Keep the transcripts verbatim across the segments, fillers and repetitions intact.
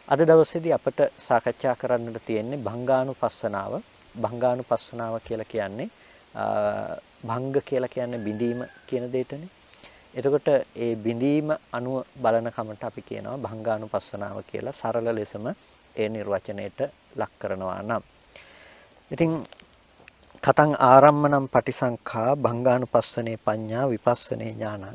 අද දවසේදී අපට සාකච්ඡා කරන්නට තියෙන්නේ භංගානුපස්සනාව. භංගානුපස්සනාව කියලා කියන්නේ භංග කියලා කියන්නේ බිඳීම කියන දෙයටනේ. එතකොට ඒ බිඳීම අනුව බලන කමට අපි කියනවා භංගානුපස්සනාව කියලා. සරල ලෙසම ඒ නිර්වචනයට ලක් කරනවා නම්. ඉතින් කතං ආරම්මනම් පටිසංඛා භංගානුපස්සනේ පඤ්ඤා විපස්සනේ ඥානං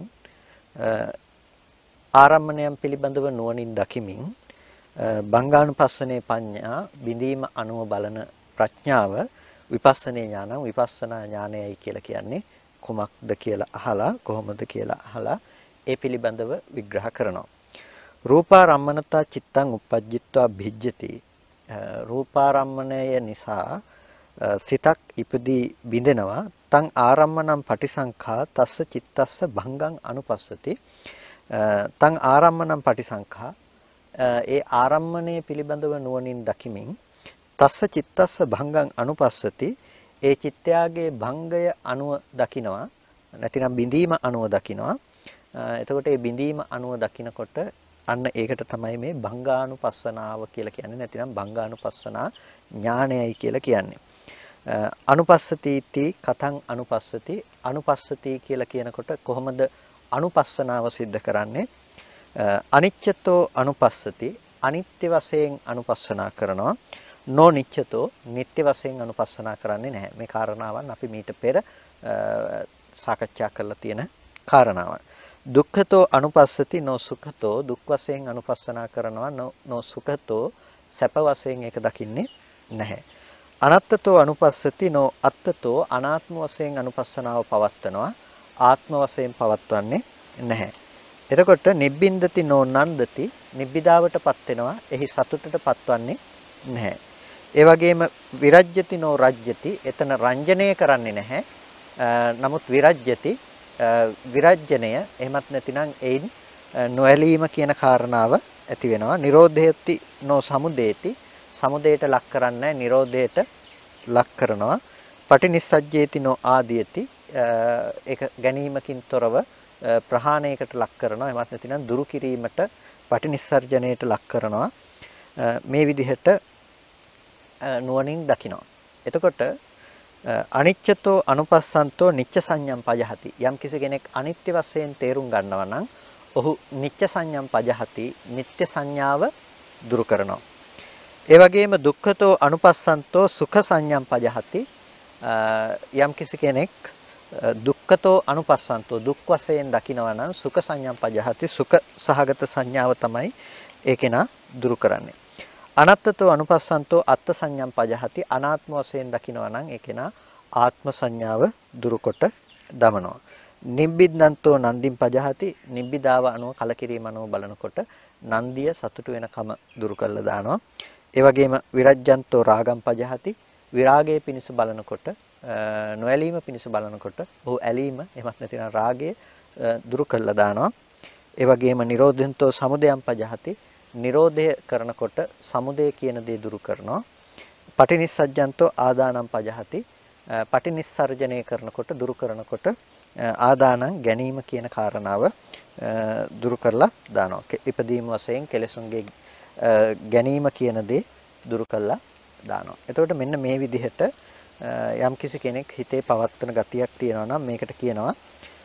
ආරම්මණයන් පිළිබඳව නුවණින් දකිමින් භංගානුපස්සනේ පඤ්ඤා බිඳීම අනුව බලන ප්‍රඥාව විපස්සනේ ඥානං විපස්සනා ඥානයයි කියලා කියන්නේ කුමක්ද කියලා අහලා කොහොමද කියලා අහලා ඒ පිළිබඳව විග්‍රහ කරනවා. රූපාරම්මනතා චිත්තං uppajjitva භිජ්ජති. රූපාරම්මණය නිසා සිතක් ඉපදී බිඳෙනවා. තං ආරම්මනම් පටිසංඛා තස්ස චිත්තස්ස භංගං අනුපස්සති. තං ආරම්මනම් පටිසංඛා ඒ ආරම්මණය පිළිබඳව නුවණින් දකිමින් තස්ස චිත්තස්ස භංගං අනුපස්සති. ඒ චිත්තයාගේ භංගය අනුව දකිනවා. නැතිනම් බිඳීම අනුව දකිනවා. එතකොට මේ බිඳීම අනුව දකිනකොට අන්න ඒකට තමයි මේ භංගානුපස්සනාව කියලා කියන්නේ. නැතිනම් භංගානුපස්සනා ඥානයයි කියලා කියන්නේ. අනුපස්සතිති කතං අනුපස්සති. අනුපස්සති කියලා කියනකොට කොහොමද අනුපස්සනාව සිද්ධ කරන්නේ? අනිච්චතෝ අනුපස්සති. අනිත්‍ය වශයෙන් අනුපස්සනා කරනවා. නෝ නිච්චතෝ නිට්ටය වශයෙන් අනුපස්සනා කරන්නේ නැහැ. මේ කාරණාවන් අපි මීට පෙර සාකච්ඡා කරලා තියෙන කාරණාවන්. දුක්ඛතෝ අනුපස්සති නෝ සුඛතෝ දුක් වශයෙන් අනුපස්සනා කරනවා. නෝ සුඛතෝ සැප වශයෙන් ඒක දකින්නේ නැහැ. අනත්තතෝ අනුපස්සති නෝ අත්තතෝ අනාත්ම වශයෙන් අනුපස්සනාව පවත්වනවා. ආත්ම වශයෙන් පවත්වන්නේ නැහැ. එතකොට නිබ්බින්දති නෝ නන්දති නිබ්බිදාවටපත් වෙනවා. එහි සතුටට පත්වන්නේ නැහැ. ඒ වගේම විරජ්‍යති නෝ රජ්‍යති එතන රංජනය කරන්නේ නැහැ. නමුත් විරජ්‍යති විරජ්‍යණය එහෙමත් නැතිනම් එයින් නොඇලීම කියන කාරණාව ඇති වෙනවා. නිරෝධයති නෝ සමුදේති සමුදයට ලක් කරන්නේ නිරෝධයට ලක් කරනවා. පටිනිස්සජ්ජේති නෝ ආදීයති ඒක ගැනීමකින් තොරව ප්‍රහාණයකට ලක් කරනවා. එමත් නැතිනම් දුරු කිරීමට පටිනිස්සර්ජණයට ලක් කරනවා. මේ විදිහට නුවණින් දකිනවා. එතකොට අනිච්චතෝ අනුපස්සන්තෝ නිච්ච සංඥම් පජහති. යම් කිසි කෙනෙක් අනිත්‍ය වශයෙන් තේරුම් ගන්නවා නම් ඔහු නිච්ච සංඥම් පජහති නිත්‍ය සංඥාව දුරු කරනවා. ඒ වගේම දුක්ඛතෝ අනුපස්සන්තෝ සුඛ සංඥම් පජහති. යම් කිසි කෙනෙක් දුක්ඛතෝ අනුපස්සන්තෝ දුක් වශයෙන් දකිනවා නම් සුඛ සංඥම් පජහති සුඛ සහගත සංඥාව තමයි ඒකේනා දුරු කරන්නේ. අනත්තතෝ අනුපස්සන්තෝ අත්ථ සංඥම් පජහති අනාත්ම වශයෙන් දකිනවා නම් ඒකේනා ආත්ම සංඥාව දුරු කොට දමනවා. නිබ්බිද්දන්තෝ නන්දිම් පජහති නිබ්බිදාව අනුව කලකිරීම අනුව බලනකොට නන්දිය සතුටු වෙනකම දුරු කරලා දානවා. ඒ වගේම විරජ්ජන්තෝ රාගම් පජහති විරාගයේ පිණිස බලනකොට නොඇලීම පිණිස බලනකොට ඔහු ඇලීම එහෙමත් නැතිනම් රාගය දුරු කරලා දානවා. ඒ වගේම නිරෝධෙන්තෝ සමුදයම් පජහති නිරෝධය කරනකොට සමුදය කියන දේ දුරු කරනවා. පටිනිස්සජ්ජන්තෝ ආදානම් පජහති පටිනිස්සර්ජනය කරනකොට දුරු කරනකොට ආදානං ගැනීම කියන කාරණාව දුරු කරලා දානවා. ඉපදීම වශයෙන් කෙලෙසුන්ගේ ගැනීම කියන දේ දුරු කරලා දානවා. එතකොට මෙන්න මේ විදිහට යම් කිසි කෙනෙක් හිතේ පවත්වන ගතියක් තියෙනවා නම් මේකට කියනවා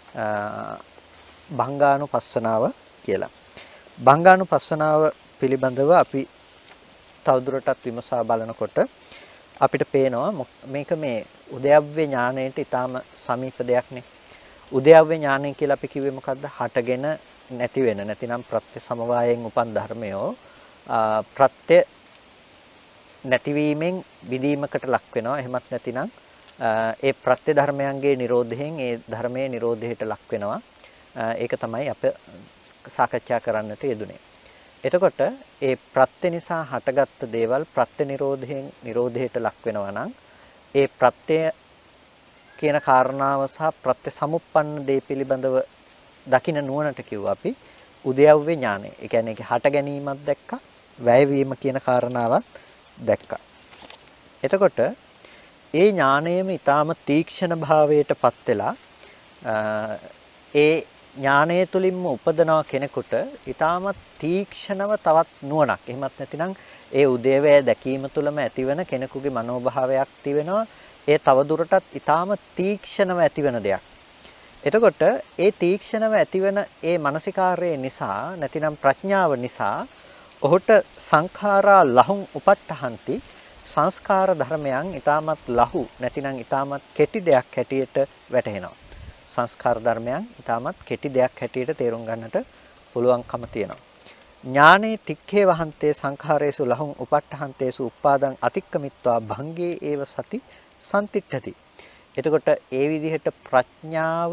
භංගානුපස්සනාව කියලා. භංගානුපස්සනාව පිළිබඳව අපි තවදුරටත් විමසා බලනකොට අපිට පේනවා මේක මේ උද්‍යව්‍ය ඥාණයට ඊටාම සමීප දෙයක්නේ. උද්‍යව්‍ය ඥාණය කියලා අපි කිව්වේ මොකද්ද? හටගෙන නැති වෙන නැතිනම් ප්‍රත්‍ය සමவாயයෙන් උපන් ධර්මයෝ ප්‍රත්‍ය නැතිවීමෙන් විදීමකට ලක් වෙනවා. එහෙමත් නැතිනම් ඒ ප්‍රත්‍ය ධර්මයන්ගේ නිරෝධයෙන් ඒ ධර්මයේ නිරෝධයට ලක් වෙනවා. ඒක තමයි අප සාකච්ඡා කරන්නට යෙදුනේ. එතකොට ඒ ප්‍රත්‍ය නිසා හටගත්ත දේවල් ප්‍රත්‍ය නිරෝධයෙන් නිරෝධයට ලක් වෙනවා නම් ඒ ප්‍රත්‍ය කියන කාරණාව සහ ප්‍රත්‍ය සමුප්පන්න දේ පිළිබඳව දකින්න නුවණට කිව්වා අපි උද්‍යව්‍ය ඥානය. ඒ කියන්නේ ඒක හට ගැනීමක් දැක්කා, වැයවීම කියන කාරණාවත් දැක්කා. එතකොට ඒ ඥානයම ඊටාම තීක්ෂණ භාවයටපත් වෙලා ඒ ඥානය තුලින්ම උපදනවා කෙනෙකුට ඊටමත් තීක්ෂණව තවත් නුවණක්. එහෙමත් නැතිනම් ඒ උදේවැය දැකීම තුළම ඇතිවන කෙනෙකුගේ මනෝභාවයක් තිබෙනවා. ඒ තවදුරටත් ඊටම තීක්ෂණව ඇතිවන දෙයක්. එතකොට ඒ තීක්ෂණව ඇතිවන ඒ මානසිකාර්යය නිසා නැතිනම් ප්‍රඥාව නිසා ඔහුට සංඛාරා ලහුං උපට්ඨහන්ති සංස්කාර ධර්මයන් ඊටමත් ලහු නැතිනම් ඊටමත් කෙටි දෙයක් හැටියට වැටහෙනවා. සංස්කාර ධර්මයන් ඊටමත් කෙටි දෙයක් හැටියට තේරුම් ගන්නට පුළුවන්කම තියෙනවා. ඥානේ තික්ඛේ වහන්තේ සංඛාරේසු ලහුං උපට්ඨහන්තේසු උපාදං අතික්කමිත්වා භංගේ ඒව සති සම්තිට්ඨති. එතකොට ඒ විදිහට ප්‍රඥාව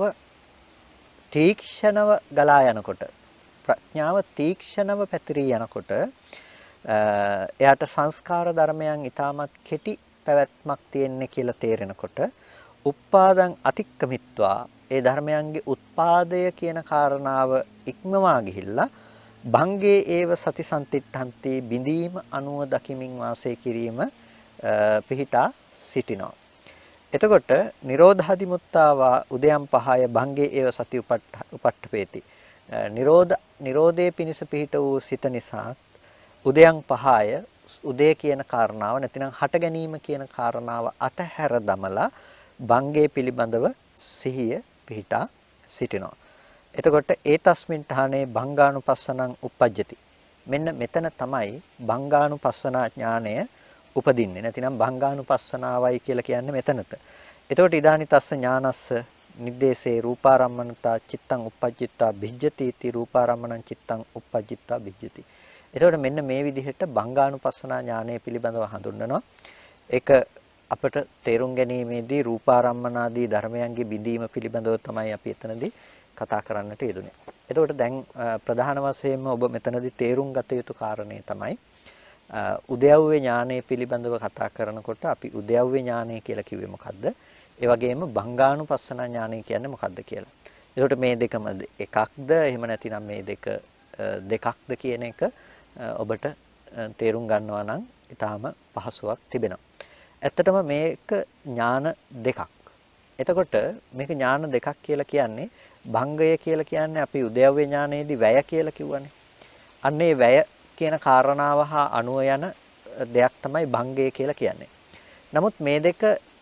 තීක්ෂණව ගලා යනකොට ප්‍රඥාව තීක්ෂණව පැතිරී යනකොට එයාට සංස්කාර ධර්මයන් ඊටමත් කෙටි පැවැත්මක් තියෙන්නේ කියලා තේරෙනකොට උපාදං අතික්කමිත්වා ඒ ධර්මයන්ගේ උත්පාදය කියන කාරණාව ඉක්මවා ගිහිල්ලා භංගේ ඒව සති සම්තිට්ඨන්ති බිඳීම අනුව දකිමින් වාසය කිරීම පිහිටා සිටිනවා. එතකොට නිරෝධාදි මුත්තාවා උදයන් පහය භංගේ ඒව සති උපට්ඨපේති. නිරෝධ නිරෝධයේ පිනිස පිහිට වූ සිත නිසා උදයන් පහය උදය කියන කාරණාව නැතිනම් හට ගැනීම කියන කාරණාව අතහැර දමලා භංගේ පිළිබඳව සිහිය පිහිටා සිටිනවා. එතකොට ඒ තස්මින් ඨානේ භංගානුපස්සනං uppajjati. මෙන්න මෙතන තමයි භංගානුපස්සනා ඥානය උපදින්නේ. නැතිනම් භංගානුපස්සනාවයි කියලා කියන්නේ මෙතනත. එතකොට ඉදානි තස්ස ඥානස්ස නිද්දේසේ රූපාරම්මනතා චිත්තං uppajjittaa බිජ්ජති इति රූපාරම්මනං චිත්තං uppajjittaa බිජ්ජති. එතකොට මෙන්න මේ විදිහට භංගානුපස්සනා ඥානය පිළිබඳව හඳුන්වනවා. ඒක අපට තේරුම් ගැනීමේදී රූපාරම්මනාදී ධර්මයන්ගේ බිඳීම පිළිබඳව තමයි අපි එතනදී කතා කරන්නට යෙදුනේ. එතකොට දැන් ප්‍රධාන වශයෙන්ම ඔබ මෙතනදී තේරුම් ගත යුතු කාරණේ තමයි උද්‍යව්‍ය ඥානය පිළිබඳව කතා කරනකොට අපි උද්‍යව්‍ය ඥානය කියලා කිව්වේ මොකද්ද? ඒ වගේම භංගානුපස්සන ඥානය කියන්නේ මොකද්ද කියලා. එතකොට මේ දෙකම එකක්ද එහෙම නැතිනම් මේ දෙක දෙකක්ද කියන එක ඔබට තේරුම් ගන්නවා නම් ඊටාම පහසුවක් තිබෙනවා. ඇත්තටම මේක ඥාන දෙකක්. එතකොට මේක ඥාන දෙකක් කියලා කියන්නේ භංගය කියලා කියන්නේ අපි උද්‍යව්‍ය ඥානයේදී වැය කියලා කිව්වනේ. අන්න ඒ වැය කියන කාරණාව හා අනුව යන දෙයක් තමයි භංගය කියලා කියන්නේ. නමුත් මේ දෙක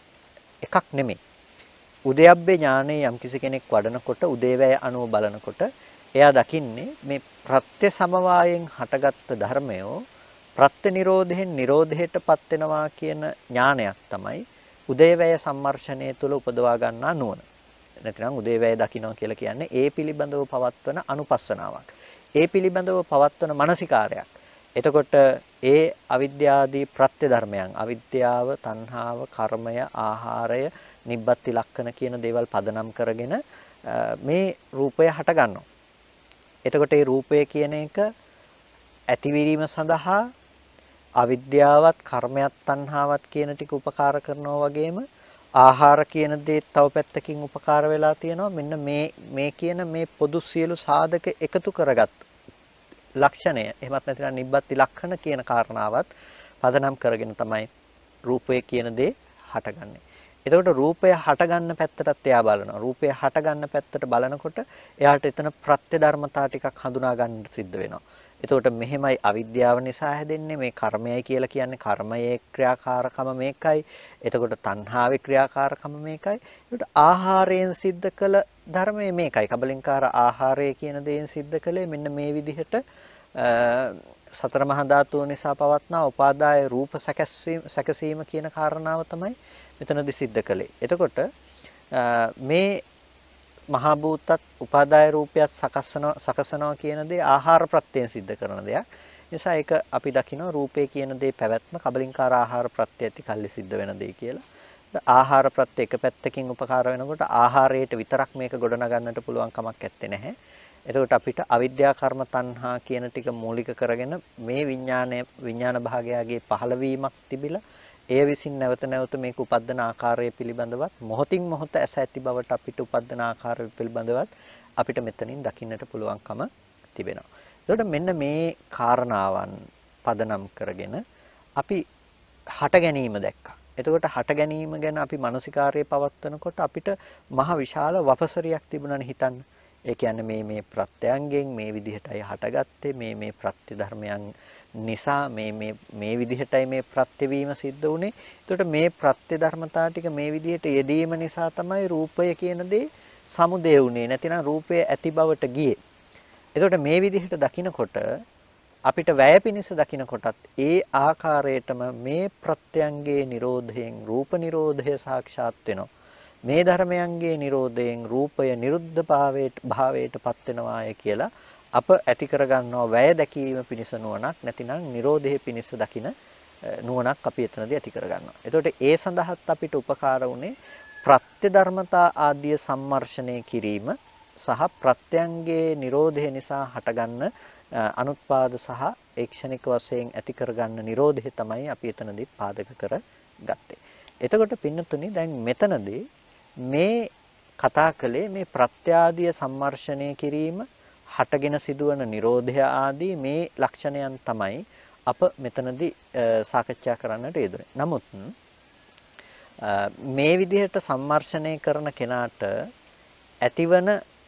එකක් නෙමෙයි. උද්‍යව්‍ය ඥානයේ යම්කිසි කෙනෙක් වඩනකොට උදේවැය අනුව බලනකොට එයා දකින්නේ මේ ප්‍රත්‍ය සමவாயෙන් හටගත්ත ධර්මයෝ ප්‍රත්‍ය නිරෝධයෙන් නිරෝධයටපත් වෙනවා කියන ඥානයක් තමයි උදේවැය සම්මර්ෂණය තුළ උපදවා ගන්නා නුවණ. නැත්නම් උදේවැය දකින්න කියලා කියන්නේ ඒ පිළිබඳව පවත්වන අනුපස්සනාවක්. ඒ පිළිබඳව පවත්වන මානසිකාරයක්. එතකොට ඒ අවිද්‍යාදී ප්‍රත්‍ය ධර්මයන් අවිද්‍යාව, තණ්හාව, කර්මය, ආහාරය, නිබ්බත්ති ලක්ෂණ කියන දේවල් පදනම් කරගෙන මේ රූපය හට ගන්නවා. එතකොට මේ රූපය කියන එක ඇතිවීම සඳහා අවිද්‍යාවත්, කර්මයක්, තණ්හාවත් කියන ටික උපකාර කරනවා වගේම ආහාර කියන දේ තව පැත්තකින් උපකාර වෙලා තියෙනවා. මෙන්න මේ මේ කියන මේ පොදු සියලු සාධක එකතු කරගත් ලක්ෂණය. එහෙමත් නැත්නම් නිබ්බත්ති ලක්ෂණ කියන කාරණාවත් පදනම් කරගෙන තමයි රූපය කියන දේ හටගන්නේ. එතකොට රූපය හටගන්න පැත්තටත් එයා බලනවා. රූපය හටගන්න පැත්තට බලනකොට එයාට එතන ප්‍රත්‍ය ධර්මතා ටිකක් හඳුනා ගන්න සිද්ධ වෙනවා. එතකොට මෙහෙමයි අවිද්‍යාව නිසා හැදෙන්නේ මේ කර්මයයි කියලා කියන්නේ කර්මයේ ක්‍රියාකාරකම මේකයි. එතකොට තණ්හාවේ ක්‍රියාකාරකම මේකයි. එතකොට ආහාරයෙන් සිද්ධ කළ ධර්මයේ මේකයි. කබලින්කාර ආහාරය කියන දේෙන් සිද්ධ කළේ මෙන්න මේ විදිහට සතර මහා ධාතුව නිසා පවත්නා උපාදාය රූප සැකසීම සැකසීම කියන කාරණාව තමයි මෙතනදී සිද්ධ කළේ. එතකොට මේ මහා භූතත් උපාදාය රූපයත් සකසන සකසනවා කියන දේ ආහාර ප්‍රත්‍යයෙන් සිද්ධ කරන දෙයක්. නිසා ඒක අපි දකිනවා රූපේ කියන දේ පැවැත්ම කබලින්කාර ආහාර ප්‍රත්‍ය ඇති කල්ලි සිද්ධ වෙන දේ කියලා. ආහාර ප්‍රත්‍ය එක පැත්තකින් උපකාර වෙනකොට ආහාරයට විතරක් මේක ගොඩනගන්නට පුළුවන් කමක් නැත්තේ නැහැ. එතකොට අපිට අවිද්‍යා කර්ම තණ්හා කියන ටික මූලික කරගෙන මේ විඥානය විඥාන භාගයගේ පහළවීමක් තිබිලා එය විසින් නැවත නැවත මේක උපද්දන ආකාරය පිළිබඳවත් මොහොතින් මොහොත ඇස ඇති බවට අපිට උපද්දන ආකාරය පිළිබඳවත් අපිට මෙතනින් දකින්නට පුළුවන්කම තිබෙනවා. එතකොට මෙන්න මේ කාරණාවන් පදනම් කරගෙන අපි හට ගැනීම දැක්කා. එතකොට හට ගැනීම ගැන අපි මානසිකාර්යය පවත්වනකොට අපිට මහ විශාල වපසරියක් තිබුණානේ හිතන්න. ඒ කියන්නේ මේ මේ ප්‍රත්‍යයන්ගෙන් මේ විදිහටයි හටගත්තේ මේ මේ ප්‍රත්‍ය ධර්මයන් නිසා මේ මේ මේ විදිහටයි මේ ප්‍රත්‍ය වීම සිද්ධ වුනේ. එතකොට මේ ප්‍රත්‍ය ධර්මතා ටික මේ විදිහට යෙදීම නිසා තමයි රූපය කියන දේ සමුදේ වුනේ. නැතිනම් රූපය ඇති බවට ගියේ. එතකොට මේ විදිහට දකිනකොට අපිට වැය පිනිස දකිනකොටත් ඒ ආකාරයටම මේ ප්‍රත්‍යයන්ගේ නිරෝධයෙන් රූප නිරෝධය සාක්ෂාත් වෙනවා. මේ ධර්මයන්ගේ නිරෝධයෙන් රූපය නිරුද්ධ භාවයට භාවයට පත් වෙනවාය කියලා අප ඇති කරගන්නවා වැය දැකීම පිණිස නුවණක් නැතිනම් නිරෝධයේ පිණිස දකින නුවණක් අපි එතනදී ඇති කරගන්නවා. එතකොට ඒ සඳහාත් අපිට උපකාර වුණේ ප්‍රත්‍ය ධර්මතා ආදී සම්මර්ෂණය කිරීම සහ ප්‍රත්‍යයන්ගේ නිරෝධය නිසා හටගන්න අනුත්පාද සහ ඒක්ෂණික වශයෙන් ඇති කරගන්න නිරෝධය තමයි අපි එතනදී පාදක කරගත්තේ. එතකොට පින්නතුනි දැන් මෙතනදී මේ කතා කළේ මේ ප්‍රත්‍යාදිය සම්මර්ෂණය කිරීම හටගෙන සිදුවන නිරෝධය ආදී මේ ලක්ෂණයන් තමයි අප මෙතනදී සාකච්ඡා කරන්නට යෙදුනේ. නමුත් මේ විදිහට සම්මර්ෂණය කරන කෙනාට ඇතිවන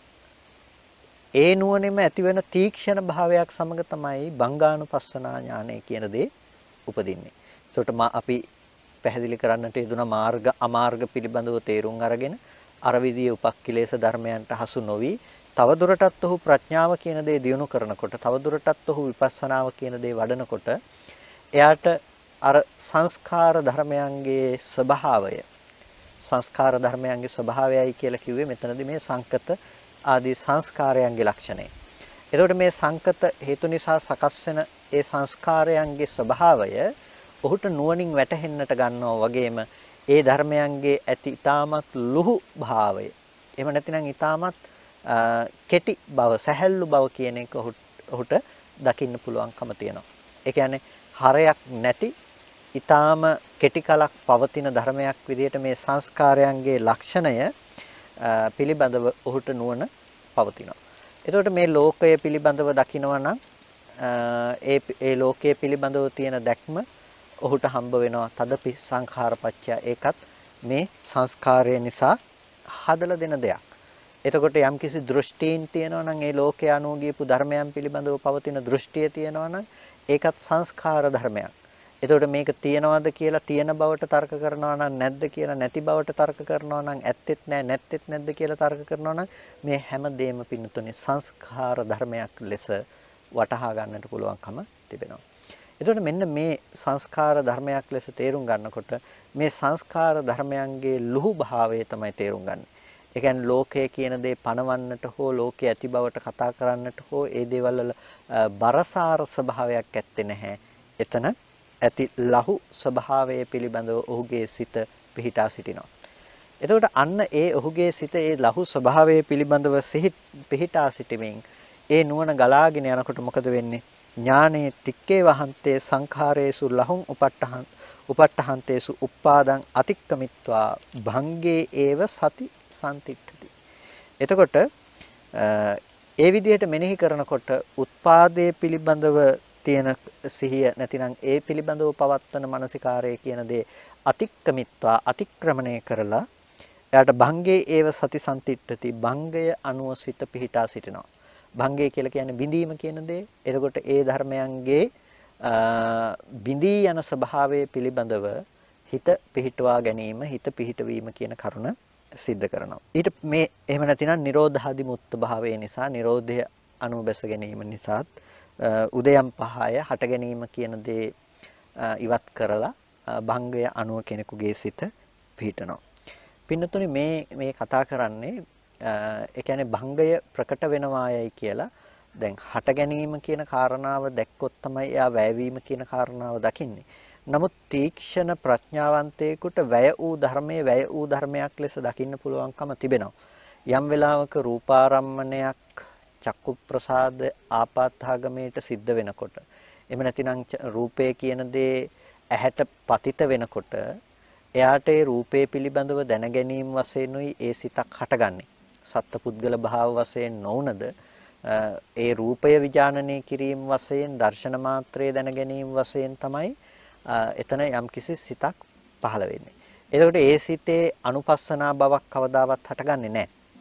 ඒ නුවණෙම ඇතිවන තීක්ෂණ භාවයක් සමග තමයි බංගානුපස්සනා ඥානය කියන දේ උපදින්නේ. ඒකට අපි පැහැදිලි කරන්නට යෙදුන මාර්ග අමාර්ග පිළිබඳව තේරුම් අරගෙන අර විදියේ උපක්ඛිලේශ ධර්මයන්ට හසු නොවි තවදුරටත් ඔහු ප්‍රඥාව කියන දේ දියුණු කරනකොට තවදුරටත් ඔහු විපස්සනාව කියන දේ වඩනකොට එයාට අර සංස්කාර ධර්මයන්ගේ ස්වභාවය සංස්කාර ධර්මයන්ගේ ස්වභාවයයි කියලා කිව්වේ මෙතනදී මේ සංකත ආදී සංස්කාරයන්ගේ ලක්ෂණය. එතකොට මේ සංකත හේතු නිසා සකස් වෙන ඒ සංස්කාරයන්ගේ ස්වභාවය ඔහුට නුවණින් වැටහෙන්නට ගන්නවා වගේම ඒ ධර්මයන්ගේ ඇති ඊටමත් ලුහු භාවය. එහෙම නැතිනම් ඊටමත් කෙටි බව, සැහැල්ලු බව කියන එක ඔහුට දකින්න පුළුවන්කම තියෙනවා. ඒ කියන්නේ හරයක් නැති ඊටාම කෙටි කලක් පවතින ධර්මයක් විදිහට මේ සංස්කාරයන්ගේ ලක්ෂණය පිළිබඳව ඔහුට නුවණ පවතිනවා. එතකොට මේ ලෝකය පිළිබඳව දකිනවා නම් ඒ ඒ ලෝකයේ පිළිබඳව තියෙන දැක්ම ඔහුට හම්බ වෙනවා තදපි සංඛාරපච්චය. ඒකත් මේ සංස්කාරය නිසා හදලා දෙන දෙයක්. එතකොට යම්කිසි දෘෂ්ටීන් තියෙනවා නම් ඒ ලෝකයේ අනුව ගියපු ධර්මයන් පිළිබඳව පවතින දෘෂ්ටිය තියෙනවා නම් ඒකත් සංස්කාර ධර්මයක්. එතකොට මේක තියනවාද කියලා තියෙන බවට තර්ක කරනවා නම් නැද්ද කියලා නැති බවට තර්ක කරනවා නම් ඇත්තෙත් නැහැ නැත්තෙත් නැද්ද කියලා තර්ක කරනවා නම් මේ හැම දෙයක්ම පින්නතුනේ සංස්කාර ධර්මයක් ලෙස වටහා ගන්නට පුළුවන්කම තිබෙනවා. එතකොට මෙන්න මේ සංස්කාර ධර්මයක් ලෙස තේරුම් ගන්නකොට මේ සංස්කාර ධර්මයන්ගේ ලුහු භාවය තමයි තේරුම් ගන්න. ඒ කියන්නේ ලෝකය කියන දේ පණවන්නට හෝ ලෝකයේ ඇති බවට කතා කරන්නට හෝ ඒ දේවල් වල බරසාර ස්වභාවයක් ඇත්තේ නැහැ. එතන ඇති ලහු ස්වභාවය පිළිබඳව ඔහුගේ සිත පිහිටා සිටිනවා. එතකොට අන්න ඒ ඔහුගේ සිත ඒ ලහු ස්වභාවය පිළිබඳව පිහිටා සිටීමෙන් ඒ නුවණ ගලාගෙන යනකොට මොකද වෙන්නේ? ඥානේ තික්කේ වහන්තේ සංඛාරේසු ලහුං උපට්ඨහං උපට්ඨහන්තේසු උප්පාදං අතික්කමිත්වා භංගේ ඒව සති සම්තිට්ඨති. එතකොට ඒ විදිහට මෙනෙහි කරනකොට උත්පාදයේ පිළිබඳව තියෙන සිහිය නැතිනම් ඒ පිළිබඳව පවත්වන මානසිකාරය කියන දේ අතික්කමිත්වා අතික්‍රමණය කරලා එයාට භංගේ ඒව සති සම්තිට්ඨති භංගය අනුව සිත පිහිටා සිටිනවා. භංගය කියලා කියන්නේ බිඳීම කියන දේ. එතකොට ඒ ධර්මයන්ගේ බිඳී යන ස්වභාවය පිළිබඳව හිත පිහිටවා ගැනීම හිත පිහිටවීම කියන කරුණ සිද්ධ කරනවා. ඊට මේ එහෙම නැතිනම් නිරෝධාදි මුක්ත භාවය නිසා නිරෝධය අනුබැස ගැනීම නිසාත් උදයම් පහය හට ගැනීම කියන දේ ඉවත් කරලා භංගය අනුව කෙනෙකුගේ සිත පිහිටනවා. පින්නතුනි මේ මේ කතා කරන්නේ ඒ කියන්නේ භංගය ප්‍රකට වෙනවායයි කියලා දැන් හට ගැනීම කියන කාරණාව දැක්කොත් තමයි එයා වැයවීම කියන කාරණාව දකින්නේ. නමුත් තීක්ෂණ ප්‍රඥාවන්තයෙකුට වැය වූ ධර්මයේ වැය වූ ධර්මයක් ලෙස දකින්න පුළුවන්කම තිබෙනවා. යම් වෙලාවක රූපාරම්මණයක් චක්කු ප්‍රසාද ආපාතාගමයට සිද්ධ වෙනකොට එහෙම නැතිනම් රූපය කියන දේ ඇහැට පතිත වෙනකොට එයාට ඒ රූපේ පිළිබඳව දැන ගැනීම වශයෙන්ුයි ඒ සිතක් හටගන්නේ. සත්පුද්ගල භාව වශයෙන් නොවුනද ඒ රූපය විඥානනය කිරීම වශයෙන් දර්ශන මාත්‍රයේ දැන ගැනීම වශයෙන් තමයි එතන යම්කිසි සිතක් පහළ වෙන්නේ. එතකොට ඒ සිතේ අනුපස්සනා බවක් කවදාවත් හටගන්නේ නැහැ.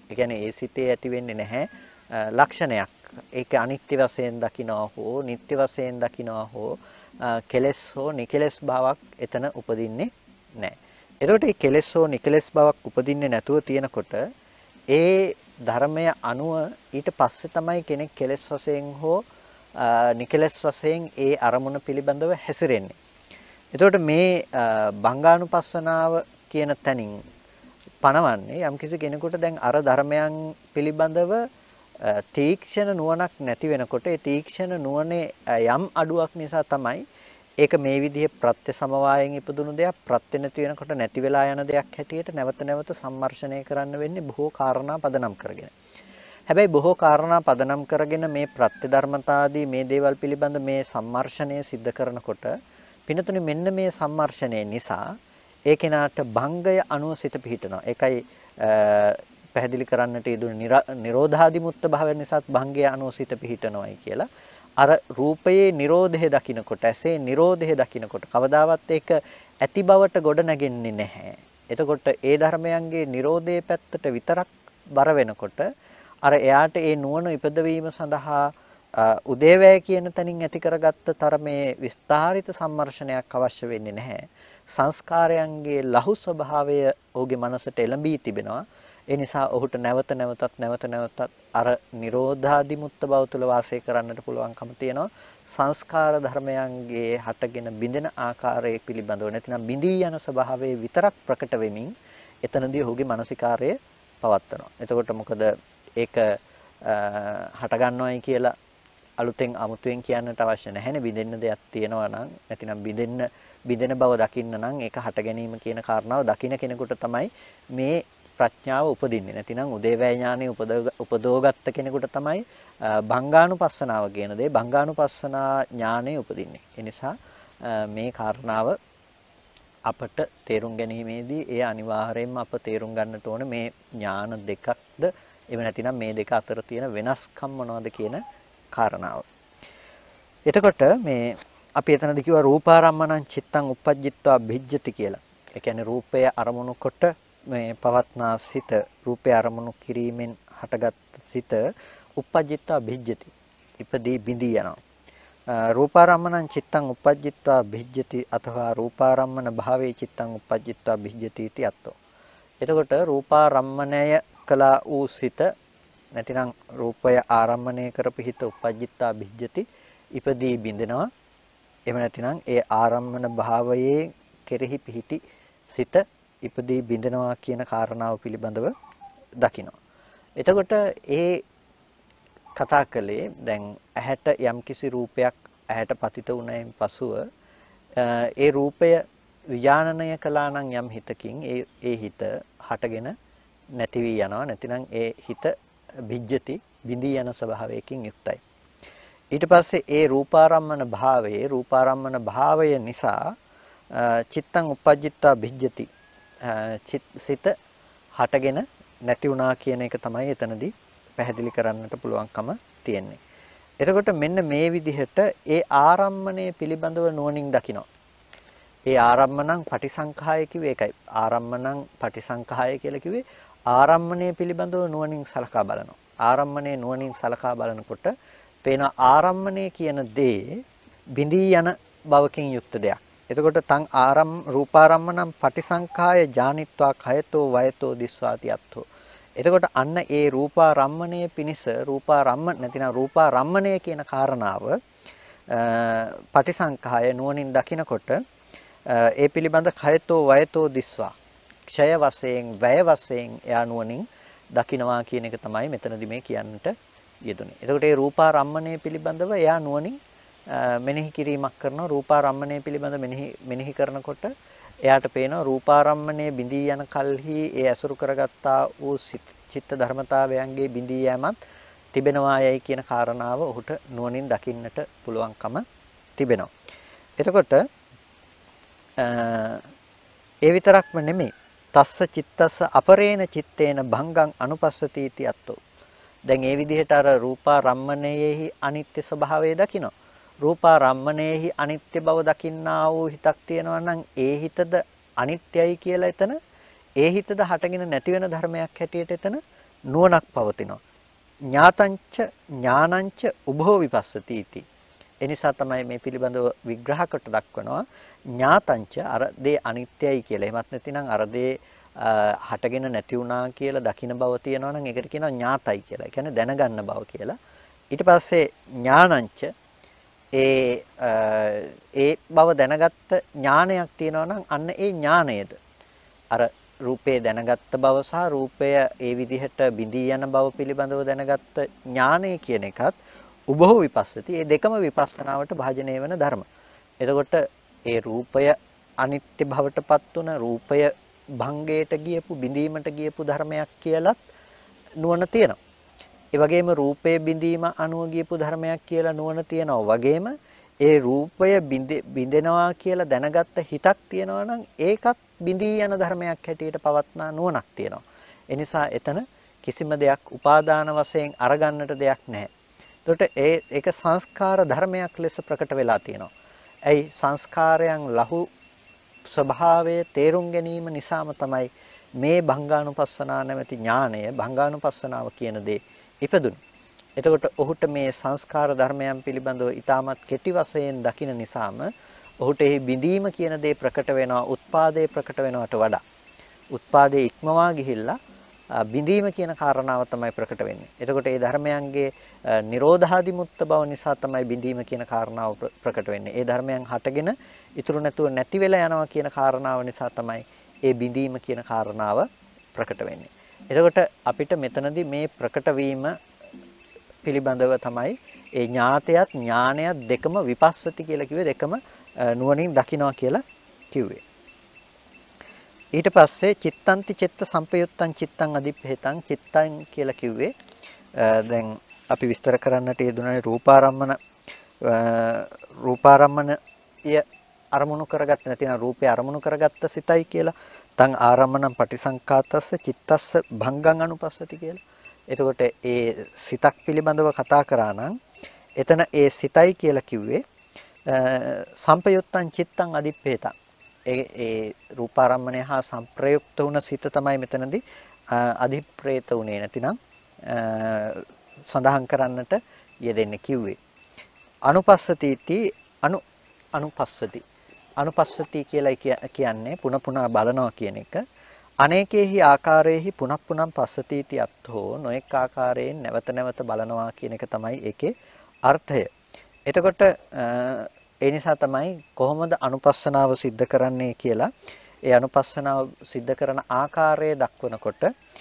ඒ කියන්නේ ඒ සිතේ ඇති වෙන්නේ නැහැ ලක්ෂණයක්. ඒක අනිත්‍ය වශයෙන් දකිනවා හෝ නිට්ටය වශයෙන් දකිනවා හෝ කෙලෙස් හෝ නිකෙලෙස් බවක් එතන උපදින්නේ නැහැ. එතකොට මේ කෙලෙස් හෝ නිකෙලෙස් බවක් උපදින්නේ නැතුව තියෙනකොට ඒ ධර්මය අනුව ඊට පස්සේ තමයි කෙනෙක් කෙලෙස් වශයෙන් හෝ නිකෙලෙස් වශයෙන් ඒ අරමුණ පිළිබඳව හැසිරෙන්නේ. එතකොට මේ භංගානුපස්සනාව කියන තැනින් පණවන්නේ යම්කිසි කෙනෙකුට දැන් අර ධර්මයන් පිළිබඳව තීක්ෂණ නුවණක් නැති වෙනකොට ඒ තීක්ෂණ නුවණේ යම් අඩුවක් නිසා තමයි ඒක මේ විදිහේ ප්‍රත්‍ය සමவாயයෙන් ඉපදුණු දෙයක් ප්‍රත්‍ය නැති වෙනකොට නැති වෙලා යන දෙයක් හැටියට නැවත නැවත සම්මර්ෂණය කරන්න වෙන්නේ බොහෝ කාරණා පදනම් කරගෙන. හැබැයි බොහෝ කාරණා පදනම් කරගෙන මේ ප්‍රත්‍ය ධර්මතාදී මේ දේවල් පිළිබඳ මේ සම්මර්ෂණය සිද්ධ කරනකොට පිනතුනේ මෙන්න මේ සම්මර්ෂණය නිසා ඒ කෙනාට භංගය අනුව සිත පිහිටනවා. ඒකයි පැහැදිලි කරන්නට යෙදුණු නිරෝධාදිමුත්ත භාවය නිසාත් භංගය අනුව සිත පිහිටනවායි කියලා. අර රූපයේ නිරෝධය දකින්නකොට ඇසේ නිරෝධය දකින්නකොට කවදාවත් ඒක ඇති බවට ගොඩ නැගෙන්නේ නැහැ. එතකොට ඒ ධර්මයන්ගේ නිරෝධයේ පැත්තට විතරක් බර වෙනකොට අර එයාට ඒ නුවණ ඉපදවීම සඳහා උදේවැය කියන තැනින් ඇති කරගත්ත තරමේ විස්තරිත සම්මර්ෂණයක් අවශ්‍ය වෙන්නේ නැහැ. සංස්කාරයන්ගේ ලහු ස්වභාවය ඔහුගේ මනසට එළඹී තිබෙනවා. ඒ නිසා ඔහුට නැවත නැවතත් නැවත නැවතත් අර නිරෝධාදිමුත්ත බව තුළ වාසය කරන්නට පුළුවන්කම තියෙනවා. සංස්කාර ධර්මයන්ගේ හටගෙන බිඳෙන ආකාරය පිළිබඳව නැතිනම් බිඳී යන ස්වභාවයේ විතරක් ප්‍රකට වෙමින් එතනදී ඔහුගේ මානසිකාර්යය පවත්වනවා. එතකොට මොකද ඒක හට ගන්නවයි කියලා අලුතෙන් අමුතුවෙන් කියන්නට අවශ්‍ය නැහැනේ. බිඳෙන්න දෙයක් තියෙනවා නම් නැතිනම් බිඳෙන්න බිඳෙන බව දකින්න නම් ඒක හට ගැනීම කියන කාරණාව දකින්න කෙනෙකුට තමයි මේ ප්‍රඥාව උපදින්නේ. නැතිනම් උදේවැය ඥානෙ උපදෝගත්ත කෙනෙකුට තමයි භංගානුපස්සනාව කියන දේ භංගානුපස්සනා ඥානෙ උපදින්නේ. ඒ නිසා මේ කාරණාව අපට තේරුම් ගැනීමේදී ඒ අනිවාර්යයෙන්ම අප තේරුම් ගන්නට ඕන මේ ඥාන දෙකක්ද එහෙම නැතිනම් මේ දෙක අතර තියෙන වෙනස්කම් මොනවද කියන කාරණාව. එතකොට මේ අපි එතනදී කිව්වා රූපාරම්මණං චිත්තං uppajjittva bhijjati කියලා. ඒ කියන්නේ රූපය අරමුණු කොට මේ පවත්නා සිත රූපය අරමුණු කිරීමෙන් හටගත් සිත uppajjittva bhijjati. ඉපදී බිඳී යනවා. රූපාරම්මණං චිත්තං uppajjittva bhijjati අथवा රූපාරම්මන භාවේ චිත්තං uppajjittva bhijjati इति අත්තෝ. එතකොට රූපාරම්මණය කළා වූ සිත නැතිනම් රූපය ආරම්මණය කරපු හිත uppajjittva bhijjati ඉපදී බිඳෙනවා. එහෙම නැතිනම් ඒ ආරම්මන භාවයේ කෙරෙහි පිහිටි සිත ඉපදී බිඳෙනවා කියන කාරණාව පිළිබඳව දකිනවා. එතකොට ඒ කතා කළේ දැන් ඇහැට යම්කිසි රූපයක් ඇහැට පතිත වුණයින් පසුව ඒ රූපය විඥානනය කළා නම් යම් හිතකින් ඒ ඒ හිත හටගෙන නැති වී යනවා. නැතිනම් ඒ හිත බිජ්ජති බිඳී යන ස්වභාවයකින් යුක්තයි. ඊට පස්සේ ඒ රූපාරම්මන භාවයේ රූපාරම්මන භාවය නිසා චිත්තං uppajjittva bhijjati සිත හටගෙන නැති වුණා කියන එක තමයි එතනදී පැහැදිලි කරන්නට පුළුවන්කම තියෙන්නේ. එතකොට මෙන්න මේ විදිහට ඒ ආරම්මණය පිළිබඳව නුවණින් දකිනවා. ඒ ආරම්මණං පටිසංඛාය කිව්වේ ඒකයි. ආරම්මණං පටිසංඛාය කියලා කිව්වේ ආරම්මණය පිළිබඳව නුවණින් සලකා බලනවා. ආරම්මණය නුවණින් සලකා බලනකොට පේන ආරම්මණය කියන දේ බිඳී යන බවකින් යුක්ත දෙයක්. එතකොට තං ආරම් රූපාරම්මනම් පටිසංඛාය ජානිත්වා කයතෝ වයතෝ දිස්වාති අත්තෝ. එතකොට අන්න ඒ රූපාරම්මණය පිනිස රූපාරම්ම නැතිනම් රූපාරම්මණය කියන කාරණාව පටිසංඛාය නුවණින් දකිනකොට ඒ පිළිබඳ කයතෝ වයතෝ දිස්වා ක්ෂය වශයෙන් වැය වශයෙන් එයා නුවණින් දකිනවා කියන එක තමයි මෙතනදි මේ කියන්නට යෙදුනේ. එතකොට ඒ රූපාරම්මණය පිළිබඳව එයා නුවණින් මෙනෙහි කිරීමක් කරනවා. රූපාරම්මණය පිළිබඳ මෙනෙහි මෙනෙහි කරනකොට එයාට පේනවා රූපාරම්මණය බිඳී යන කල්හි ඒ අසුරු කරගත්තා වූ චිත්ත ධර්මතාවයන්ගේ බිඳී යෑමත් තිබෙනවා යයි කියන කාරණාව ඔහුට නුවණින් දකින්නට පුළුවන්කම තිබෙනවා. එතකොට ඒ විතරක්ම නෙමෙයි තස්ස චිත්තස්ස අපරේණ චිත්තේන භංගං අනුපස්සති इति අත්තෝ. දැන් ඒ විදිහට අර රූපාරම්මණයෙහි අනිත්‍ය ස්වභාවය දකිනවා. රූපාරම්මණයෙහි අනිත්‍ය බව දකින්නා වූ හිතක් තියෙනවා නම් ඒ හිතද අනිත්‍යයි කියලා එතන ඒ හිතද හටගෙන නැති වෙන ධර්මයක් හැටියට එතන නුවණක් පවතිනවා. ඥාතංච ඥානංච උභෝ විපස්සති इति. එනිසා තමයි මේ පිළිබඳව විග්‍රහ කොට දක්වනවා ඥාතංච අර දේ අනිත්‍යයි කියලා. එහෙමත් නැතිනම් අර දේ හටගෙන නැති වුණා කියලා දකින්න බව තියෙනවා නම් ඒකට කියනවා ඥාතයි කියලා. ඒ කියන්නේ දැනගන්න බව කියලා. ඊට පස්සේ ඥානංච ඒ ඒ බව දැනගත්ත ඥානයක් තියෙනවා නම් අන්න ඒ ඥානයද අර රූපේ දැනගත්ත බව සහ රූපය ඒ විදිහට බිඳී යන බව පිළිබඳව දැනගත්ත ඥානය කියන එකත් උභව විපස්සති. මේ දෙකම විපස්සනාවට භාජනය වෙන ධර්ම. එතකොට ඒ රූපය අනිත්‍ය භවටපත් වුණ රූපය භංගයට ගියපු බිඳීමට ගියපු ධර්මයක් කියලත් නුවණ තියෙනවා. ඒ වගේම රූපයේ බිඳීම අනුව ගියපු ධර්මයක් කියලා නුවණ තියෙනවා. වගේම ඒ රූපය බිඳෙනවා කියලා දැනගත්ත හිතක් තියෙනවා නම් ඒකත් බිඳී යන ධර්මයක් හැටියට පවත්නා නුවණක් තියෙනවා. ඒ නිසා එතන කිසිම දෙයක් උපාදාන වශයෙන් අරගන්නට දෙයක් නැහැ. එතකොට ඒ ඒක සංස්කාර ධර්මයක් ලෙස ප්‍රකට වෙලා තියෙනවා. ඇයි සංස්කාරයන් ලහු ස්වභාවය තේරුම් ගැනීම නිසාම තමයි මේ භංගානුපස්සනා නැමැති ඥාණය භංගානුපස්සනාව කියන දේ ඉපදුණු. එතකොට ඔහුට මේ සංස්කාර ධර්මයන් පිළිබඳව ඊටමත් කෙටි වශයෙන් දකින නිසාම ඔහුට එහි බිඳීම කියන දේ ප්‍රකට වෙනවා උත්පාදේ ප්‍රකට වෙනවට වඩා. උත්පාදේ ඉක්මවා ගිහිල්ලා බිඳීම කියන කාරණාව තමයි ප්‍රකට වෙන්නේ. එතකොට මේ ධර්මයන්ගේ නිරෝධාදිමුත්ත බව නිසා තමයි බිඳීම කියන කාරණාව ප්‍රකට වෙන්නේ. ඒ ධර්මයන් හටගෙන ඉතුරු නැතුව නැති වෙලා යනවා කියන කාරණාව නිසා තමයි ඒ බිඳීම කියන කාරණාව ප්‍රකට වෙන්නේ. එතකොට අපිට මෙතනදී මේ ප්‍රකට වීම පිළිබඳව තමයි ඒ ඥාතයත් ඥානයත් දෙකම විපස්සති කියලා කිව්වේ දෙකම නුවණින් දකිනවා කියලා කිව්වේ. ඊට පස්සේ චිත්තන්ති චිත්ත සම්පයුත්තං චිත්තං අදිප්පහෙතං චිත්තං කියලා කිව්වේ දැන් අපි විස්තර කරන්නට යෙදුනේ රූපාරම්මන රූපාරම්මනය අරමුණු කරගත්ත නැතිනම් රූපේ අරමුණු කරගත්ත සිතයි කියලා තං ආරම්මණං පටිසංකාතස්ස චිත්තස්ස භංගං අනුපස්සති කියලා. එතකොට ඒ සිතක් පිළිබඳව කතා කරා නම් එතන ඒ සිතයි කියලා කිව්වේ සම්පයුත්තං චිත්තං අදිප්පේතං. ඒ ඒ රූපාරම්මණය හා සංප්‍රයුක්ත වුණ සිත තමයි මෙතනදී අධිප්‍රේත උනේ නැතිනම් සඳහන් කරන්නට යෙදෙන්නේ කිව්වේ. අනුපස්සතිති අනු අනුපස්සති. අනුපස්සති කියලා කියන්නේ පුන පුනා බලනවා කියන එක. අනේකේහි ආකාරයේහි පුනක් පුනම් පස්සතිති අත්ථෝ නොඑක ආකාරයෙන් නැවත නැවත බලනවා කියන එක තමයි ඒකේ අර්ථය. එතකොට ඒ නිසා තමයි කොහොමද අනුපස්සනාව සිද්ධ කරන්නේ කියලා ඒ අනුපස්සනාව සිද්ධ කරන ආකාරය දක්වනකොට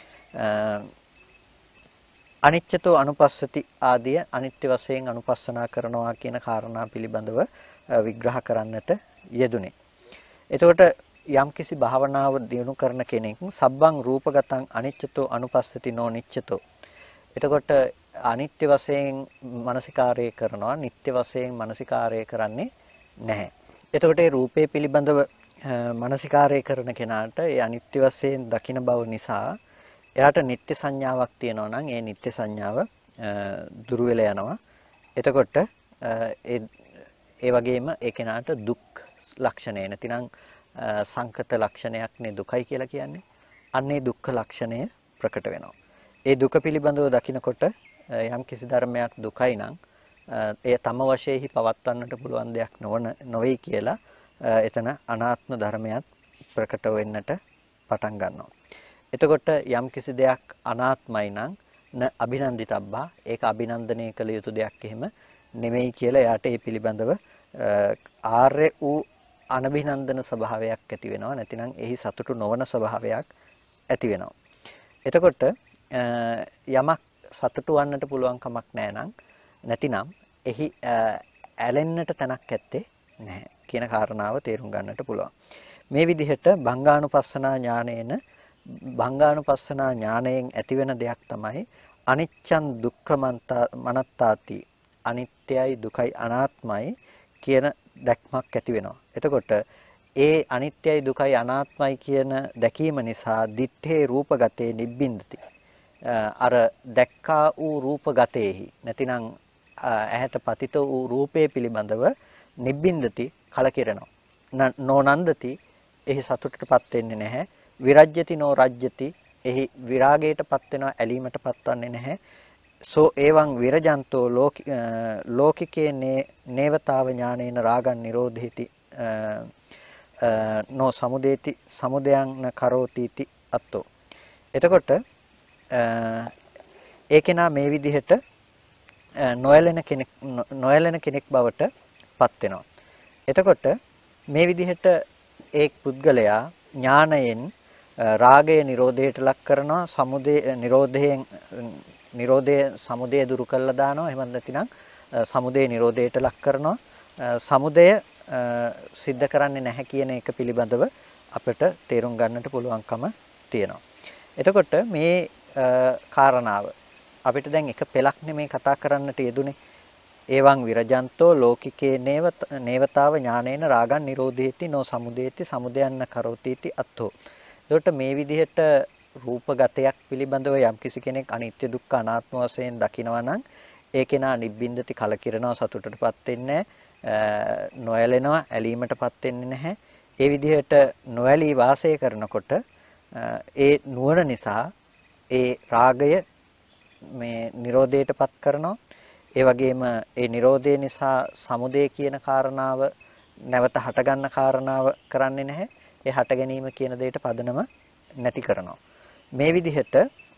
අනිච්චතෝ අනුපස්සති ආදිය අනිත්‍ය වශයෙන් අනුපස්සනා කරනවා කියන කාරණා පිළිබඳව විග්‍රහ කරන්නට යෙදුනේ. එතකොට යම්කිසි භාවනාව දියුණු කරන කෙනෙක් සබ්බං රූපගතං අනිච්චතෝ අනුපස්සති නොනිච්චතෝ. එතකොට අනිත්‍ය වශයෙන් මානසිකාරය කරනවා නිට්ටය වශයෙන් මානසිකාරය කරන්නේ නැහැ. එතකොට ඒ රූපේ පිළිබඳව මානසිකාරය කරන කෙනාට ඒ අනිත්‍ය වශයෙන් දකින බව නිසා එයාට නිට්ටය සංඥාවක් තියෙනවා නම් ඒ නිට්ටය සංඥාව දුරු වෙලා යනවා. එතකොට ඒ ඒ වගේම ඒ කෙනාට දුක් ලක්ෂණය නැතිනම් සංකත ලක්ෂණයක් නේ දුකයි කියලා කියන්නේ. අන්නේ දුක්ඛ ලක්ෂණය ප්‍රකට වෙනවා. ඒ දුක පිළිබඳව දකිනකොට යම් කිසි ධර්මයක් දුකයි නම් එය තම වශයෙන්හි පවත්වන්නට පුළුවන් දෙයක් නොවන නොවේ කියලා එතන අනාත්ම ධර්මයක් ප්‍රකට වෙන්නට පටන් ගන්නවා. එතකොට යම් කිසි දෙයක් අනාත්මයි නම් න අභිනන්දිතබ්බා ඒක අභිනන්දනය කළ යුතු දෙයක් එහෙම නෙමෙයි කියලා එයාට ඒ පිළිබඳව ආර්ය වූ අනභිනන්දන ස්වභාවයක් ඇති වෙනවා. නැතිනම් එහි සතුටු නොවන ස්වභාවයක් ඇති වෙනවා. එතකොට යමක් සතුටු වන්නට පුළුවන් කමක් නැහැ නම් නැතිනම් එහි ඇලෙන්නට තැනක් ඇත්තේ නැහැ කියන කාරණාව තේරුම් ගන්නට පුළුවන්. මේ විදිහට භංගානුපස්සනා ඥානේන භංගානුපස්සනා ඥානයෙන් ඇතිවෙන දෙයක් තමයි අනිච්චං දුක්ඛමන්තා මනත්තාති අනිත්‍යයි දුකයි අනාත්මයි කියන දැක්මක් ඇති වෙනවා. එතකොට ඒ අනිත්‍යයි දුකයි අනාත්මයි කියන දැකීම නිසා දිත්තේ රූපගතේ නිබ්බින්දති. අර දැක්කා වූ රූපගතේහි නැතිනම් ඇහැට පතිත වූ රූපේ පිළිබඳව නිබ්බින්දති කලකිරෙනවා. නොනන්දති එහි සතුටටපත් වෙන්නේ නැහැ. විරජ්‍යති නෝ රජ්‍යති එහි විරාගයටපත් වෙනවා, ඇලීමටපත් වන්නේ නැහැ. සෝ එවං විරජන්තෝ ලෝකිකේ නේවතාව ඥානේන රාගං නිරෝධේති නෝ සමුදේති සමුදයං න කරෝති इति අත්තෝ. එතකොට ඒකේනා මේ විදිහට නොයැලෙන කෙනෙක් නොයැලෙන කෙනෙක් බවට පත් වෙනවා. එතකොට මේ විදිහට ඒ පුද්ගලයා ඥානයෙන් රාගය නිරෝධයට ලක් කරනවා, සමුදය නිරෝධයෙන් නිරෝධය සමුදය දුරු කළා දානවා. එහෙම නැතිනම් සමුදය නිරෝධයට ලක් කරනවා. සමුදය සිද්ධ කරන්නේ නැහැ කියන එක පිළිබඳව අපිට තේරුම් ගන්නට පුළුවන්කම තියෙනවා. එතකොට මේ කාරණාව අපිට දැන් එක පෙළක් නෙමේ කතා කරන්නට යෙදුනේ. එවං විරජන්තෝ ලෝකිකේ නේවතාව ඥානේන රාගං නිරෝධේති නෝ සමුදේති සමුදයන්න කරෝති इति අත්තෝ. එතකොට මේ විදිහට රූපගතයක් පිළිබඳව යම් කිසි කෙනෙක් අනිත්‍ය දුක්ඛ අනාත්ම වශයෙන් දකිනවා නම් ඒ කෙනා නිබ්බින්දති කලකිරනවා, සතුටටපත් වෙන්නේ නොයැලෙනවා, ඇලීමටපත් වෙන්නේ නැහැ. ඒ විදිහට නොයැලී වාසය කරනකොට ඒ නුවණ නිසා ඒ රාගය මේ නිරෝධයටපත් කරනවා. ඒ වගේම ඒ නිරෝධය නිසා සමුදය කියන කාරණාව නැවත හටගන්න කාරණාව කරන්නේ නැහැ. ඒ හට ගැනීම කියන දෙයට පදනම නැති කරනවා. මේ විදිහට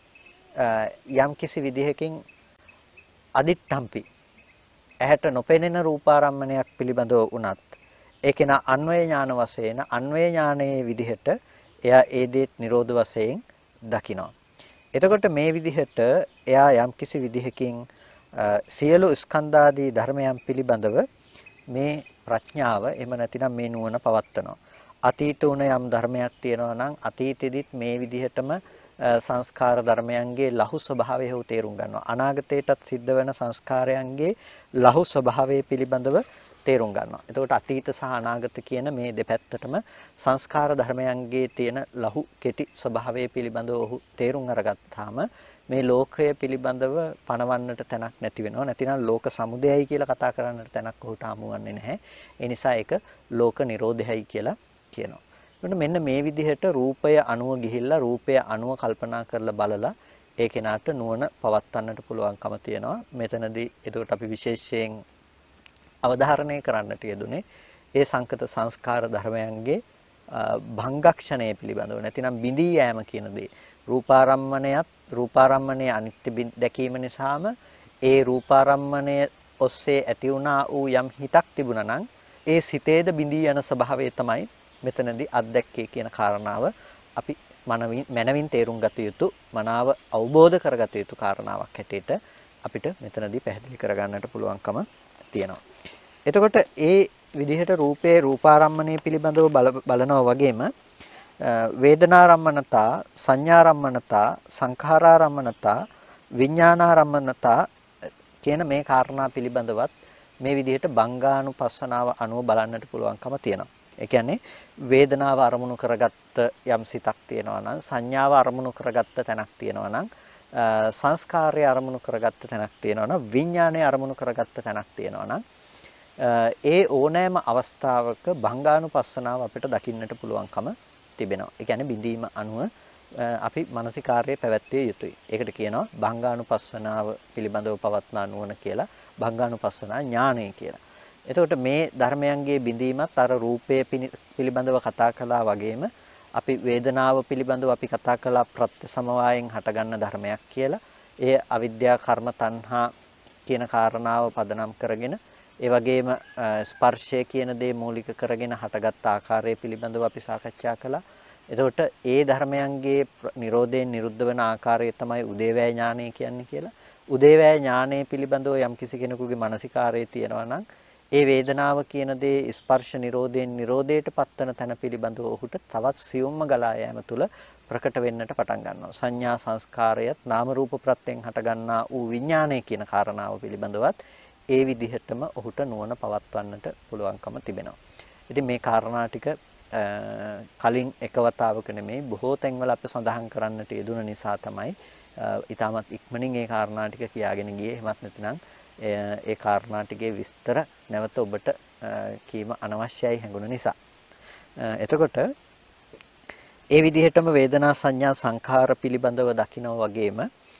යම් කිසි විදිහකින් අදිත්තම්පි ඇහැට නොපෙනෙන රූපාරම්මණයක් පිළිබඳව වුණත් ඒකේන අන්වය ඥාන වශයෙන් අන්වය ඥානයේ විදිහට එයා ඒ දේත් නිරෝධ වශයෙන් දකිනවා. එතකොට මේ විදිහට එයා යම් කිසි විදිහකින් සියලු ස්කන්ධාදී ධර්මයන් පිළිබඳව මේ ප්‍රඥාව එහෙම නැතිනම් මේ නුවණ පවත්නවා. අතීත උන යම් ධර්මයක් තියෙනවා නම් අතීතෙදිත් මේ විදිහටම සංස්කාර ධර්මයන්ගේ ලහු ස්වභාවය හෝ තේරුම් ගන්නවා. අනාගතයටත් සිද්ධ වෙන සංස්කාරයන්ගේ ලහු ස්වභාවය පිළිබඳව තේරුම් ගන්නවා. එතකොට අතීත සහ අනාගත කියන මේ දෙපැත්තටම සංස්කාර ධර්මයන්ගේ තියෙන ලහු කෙටි ස්වභාවය පිළිබඳව ඔහු තේරුම් අරගත්තාම මේ ලෝකය පිළිබඳව පණවන්නට තැනක් නැති වෙනවා. නැතිනම් ලෝක සමුදයයි කියලා කතා කරන්නට තැනක් ඔහුට හමුවන්නේ නැහැ. ඒ නිසා ඒක ලෝක නිරෝධයයි කියලා කියනවා. එතකොට මෙන්න මේ විදිහට රූපය අනුව ගිහිල්ලා රූපය අනුව කල්පනා කරලා බලලා ඒ කෙනාට නුවණ පවත්වන්නට පුළුවන්කම තියෙනවා. මෙතනදී එතකොට අපි විශේෂයෙන් අවධාරණය කරන්නට යෙදුනේ ඒ සංකත සංස්කාර ධර්මයන්ගේ භංගක්ෂණය පිළිබඳව. නැතිනම් බිඳී යෑම කියන දේ. රූපාරම්මණයත් රූපාරම්මණයේ අනිත්‍ය දැකීම නිසාම ඒ රූපාරම්මණය ඔස්සේ ඇති වුණා වූ යම් හිතක් තිබුණා නම් ඒ සිතේද බිඳී යන ස්වභාවය තමයි මෙතනදී අත්දැක්කේ කියන කාරණාව අපි මනවින් මනවින් තේරුම් ගත යුතු මනාව අවබෝධ කරගත යුතු කාරණාවක් හැටියට අපිට මෙතනදී පැහැදිලි කරගන්නට පුළුවන්කම තියෙනවා. එතකොට ඒ විදිහට රූපේ රූපාරම්මණය පිළිබඳව බලනවා වගේම වේදනාරම්මනතා සංඥාරම්මනතා සංඛාරාරම්මනතා විඥානාරම්මනතා කියන මේ කාරණා පිළිබඳවත් මේ විදිහට බංගානුපස්සනාව අනුව බලන්නට පුළුවන්කම තියෙනවා. ඒ කියන්නේ වේදනාව අරමුණු කරගත්ත යම් සිතක් තියෙනවා නම් සංඥාව අරමුණු කරගත්ත තැනක් තියෙනවා නම් සංස්කාරය අරමුණු කරගත්ත තැනක් තියෙනවා නම් විඥානය අරමුණු කරගත්ත තැනක් තියෙනවා නම් ඒ ඕනෑම අවස්ථාවක බංගානුපස්සනාව අපිට දකින්නට පුළුවන්කම තිබෙනවා. ඒ කියන්නේ බිඳීම අනුව අපි මානසිකාර්යය පැවැත්විය යුතුයි. ඒකට කියනවා බංගානුපස්සනාව පිළිබඳව පවත්නා නුවණ කියලා, බංගානුපස්සනා ඥානය කියලා. එතකොට මේ ධර්මයන්ගේ බිඳීමත් අර රූපය පිළිබඳව කතා කළා වගේම අපි වේදනාව පිළිබඳව අපි කතා කළා ප්‍රත්‍ය සමவாயෙන් හටගන්න ධර්මයක් කියලා. ඒ අවිද්‍යා කර්ම තණ්හා කියන කාරණාව පදනම් කරගෙන ඒ වගේම ස්පර්ශය කියන දේ මූලික කරගෙන හටගත් ආකාරය පිළිබඳව අපි සාකච්ඡා කළා. එතකොට ඒ ධර්මයන්ගේ නිරෝධයෙන් නිරුද්ධ වෙන ආකාරය තමයි උදේවැය ඥානය කියන්නේ කියලා. උදේවැය ඥානය පිළිබඳව යම් කිසි කෙනෙකුගේ මානසිකාරයේ තියෙනවා නම් ඒ වේදනාව කියන දේ ස්පර්ශ නිරෝධයෙන් නිරෝධයට පත්වන තැන පිළිබඳව ඔහුට තවත් සියුම්ම ගලා යාම තුළ ප්‍රකට වෙන්නට පටන් ගන්නවා. සංඥා සංස්කාරයත් නාම රූප ප්‍රත්‍යයෙන් හටගන්නා වූ විඥානය කියන කාරණාව පිළිබඳවත් ඒ විදිහටම ඔහුට නුවණ පවත්වන්නට පුළුවන්කම තිබෙනවා. ඉතින් මේ කාරණා ටික කලින් එකවතාවක නෙමෙයි බොහෝ තැන්වල අපි සඳහන් කරන්නට යෙදුන නිසා තමයි ඊටමත් ඉක්මනින් මේ කාරණා ටික කියාගෙන ගියේ. එහෙමත් නැත්නම් ඒ කාරණා ටිකේ විස්තර නැවත ඔබට කීම අනවශ්‍යයි හැඟුණ නිසා. එතකොට ඒ විදිහටම වේදනා සංඥා සංඛාර පිළිබඳව දකිනවා වගේම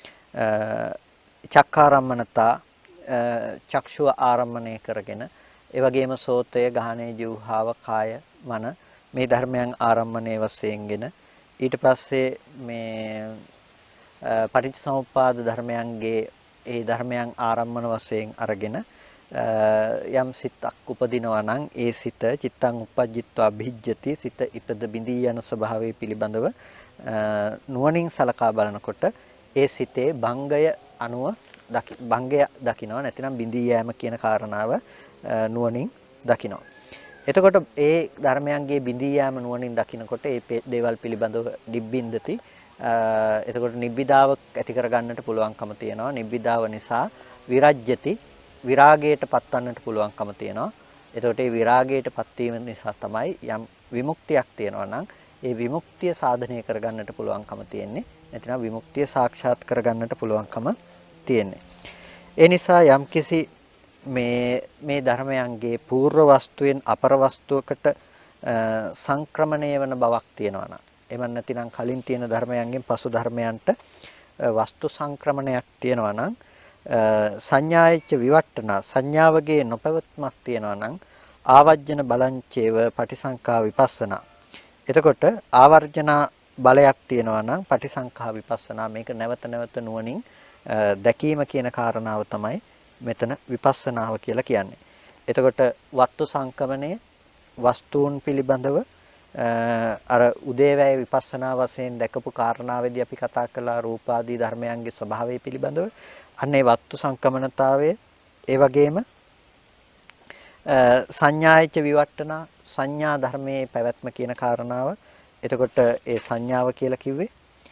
චක්කාරම්මනතා චක්ෂුව ආරම්මණය කරගෙන ඒ වගේම සෝතය ගහනේ ජීවහාව කාය මන මේ ධර්මයන් ආරම්මණය වශයෙන්ගෙන ඊට පස්සේ මේ පටිච්චසමුප්පාද ධර්මයන්ගේ ඒ ධර්මයන් ආරම්මන වශයෙන් අරගෙන යම් සිතක් උපදිනවා නම් ඒ සිත චිත්තං උපජ්ජිත්වා භිජ්ජති සිත ඉපද බිඳී යන ස්වභාවය පිළිබඳව නුවණින් සලකා බලනකොට ඒ සිතේ භංගය අනුව භංගය දකිනවා නැතිනම් බිඳී යෑම කියන කාරණාව නුවණින් දකිනවා. එතකොට ඒ ධර්මයන්ගේ බිඳී යෑම නුවණින් දකිනකොට ඒ දේවල් පිළිබඳව නිබ්බින්දති. එතකොට නිබ්බිදාව ඇති කරගන්නට පුළුවන්කම තියෙනවා. නිබ්බිදාව නිසා විරජ්‍යති විරාගයට පත්වන්නට පුළුවන්කම තියෙනවා. එතකොට මේ විරාගයට පත්වීම නිසා තමයි යම් විමුක්තියක් තියෙනවා නම් ඒ විමුක්තිය සාධනය කරගන්නට පුළුවන්කම තියෙන්නේ. නැතිනම් විමුක්තිය සාක්ෂාත් කරගන්නට පුළුවන්කම තියෙන්නේ. ඒ නිසා යම්කිසි මේ මේ ධර්මයන්ගේ పూర్ව වස්තුවෙන් අපර වස්තුවකට සංක්‍රමණය වෙන බවක් තියෙනවා නම් එමන් නැතිනම් කලින් තියෙන ධර්මයන්ගෙන් පසු ධර්මයන්ට වස්තු සංක්‍රමණයක් තියෙනවා නම් සංඥායච්ච විවට්ටන සංඥාවගේ නොපැවැත්මක් තියෙනවා නම් ආවර්ජන බලංචේව පටිසංඛා විපස්සනා. එතකොට ආවර්ජන බලයක් තියෙනවා නම් පටිසංඛා විපස්සනා මේක නැවත නැවත නුවණින් දැකීම කියන කාරණාව තමයි මෙතන විපස්සනාව කියලා කියන්නේ. එතකොට වස්තු සංකමණය වස්තුන් පිළිබඳව අර උදේවැය විපස්සනා වශයෙන් දැකපු කාරණාවේදී අපි කතා කළා රූපාදී ධර්මයන්ගේ ස්වභාවය පිළිබඳව. අන්න ඒ වස්තු සංකමනතාවය ඒ වගේම සංඥායච්ච විවට්ටන සංඥා ධර්මයේ පැවැත්ම කියන කාරණාව. එතකොට ඒ සංඥාව කියලා කිව්වේ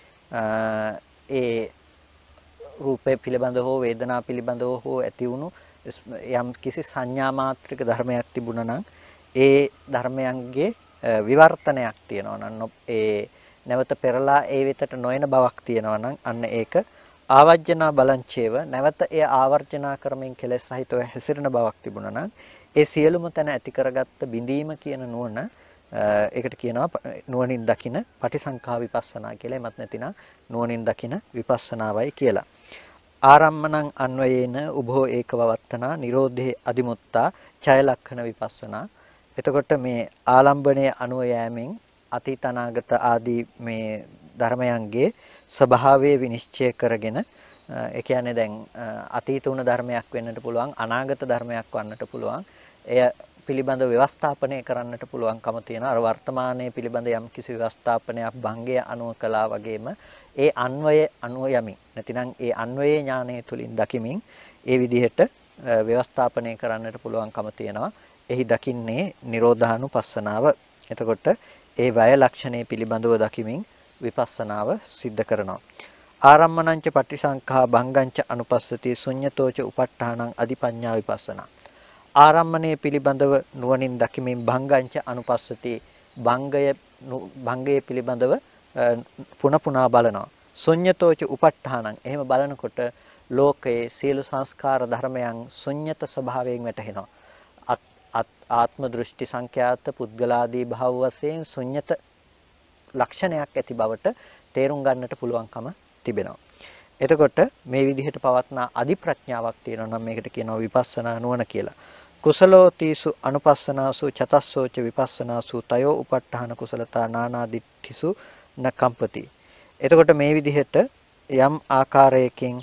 ඒ රූපය පිළිබඳව හෝ වේදනා පිළිබඳව හෝ ඇති වුණු යම් කිසි සංඥා මාත්‍රික ධර්මයක් තිබුණා නම් ඒ ධර්මයන්ගේ විවර්තනයක් තියෙනවා නම් ඒ නැවත පෙරලා ඒ වෙතට නොයන බවක් තියෙනවා නම් අන්න ඒක ආවර්ජනා බලංචේව නැවත ඒ ආවර්ජනා ක්‍රමෙන් කෙලෙස් සහිතව හැසිරෙන බවක් තිබුණා නම් ඒ සියලුම තැන ඇති කරගත්ත බිඳීම කියන නුවණ ඒකට කියනවා නුවණින් දකින පටිසංඛා විපස්සනා කියලා. එමත් නැතිනම් නුවණින් දකින විපස්සනාවයි කියලා. ආරම්මණං අන්වයේන උභෝ ඒකවවත්තනා නිරෝධේ අදිමුත්තා ඡය ලක්ෂණ විපස්සනා. එතකොට මේ ආලම්බණයේ අනුව යෑමෙන් අතීත අනාගත ආදී මේ ධර්මයන්ගේ ස්වභාවය විනිශ්චය කරගෙන ඒ කියන්නේ දැන් අතීත වුණ ධර්මයක් වෙන්නට පුළුවන් අනාගත ධර්මයක් වන්නට පුළුවන්. එය පිළිබඳ ව්‍යවස්ථාපනය කරන්නට පුළුවන්කම තියෙනවා. අර වර්තමානයේ පිළිබඳ යම් කිසි ව්‍යවස්ථාපනයක් භංගය අනුව කළා වගේම ඒ අන්වය අනුව යමින් නැතිනම් ඒ අන්වයේ ඥානය තුලින් දකිමින් ඒ විදිහට ව්‍යවස්ථාපනය කරන්නට පුළුවන්කම තියෙනවා. එහි දකින්නේ නිරෝධානුපස්සනාව. එතකොට ඒ වය ලක්ෂණය පිළිබඳව දකිමින් විපස්සනාව සිද්ධ කරනවා. ආරම්මණංච පටිසංඛා භංගංච අනුපස්සති ශුඤ්ඤතෝච උපට්ඨානං අධිපඤ්ඤා විපස්සනා. ආරම්මණය පිළිබඳව නුවණින් දකිමින් භංගංච අනුපස්සති භංගය භංගය පිළිබඳව පුන පුනා බලනවා. ශුඤ්ඤතෝච උපට්ඨානං එහෙම බලනකොට ලෝකයේ සියලු සංස්කාර ධර්මයන් ශුඤ්ඤත ස්වභාවයෙන් වැටහෙනවා. ආත්ම දෘෂ්ටි සංඛ්‍යාත පුද්ගලාදී භව වශයෙන් ශුඤ්ඤත ලක්ෂණයක් ඇති බවට තේරුම් ගන්නට පුළුවන්කම තිබෙනවා. එතකොට මේ විදිහට පවත්නා අදි ප්‍රඥාවක් තියෙනවා නම් මේකට කියනවා විපස්සනා නුවණ කියලා. කුසලෝතිසු අනුපස්සනාසු චතස්සෝච විපස්සනාසු තයෝ උපට්ඨාන කුසලතා නානාදිත්තිසු නකම්පති. එතකොට මේ විදිහට යම් ආකාරයකින්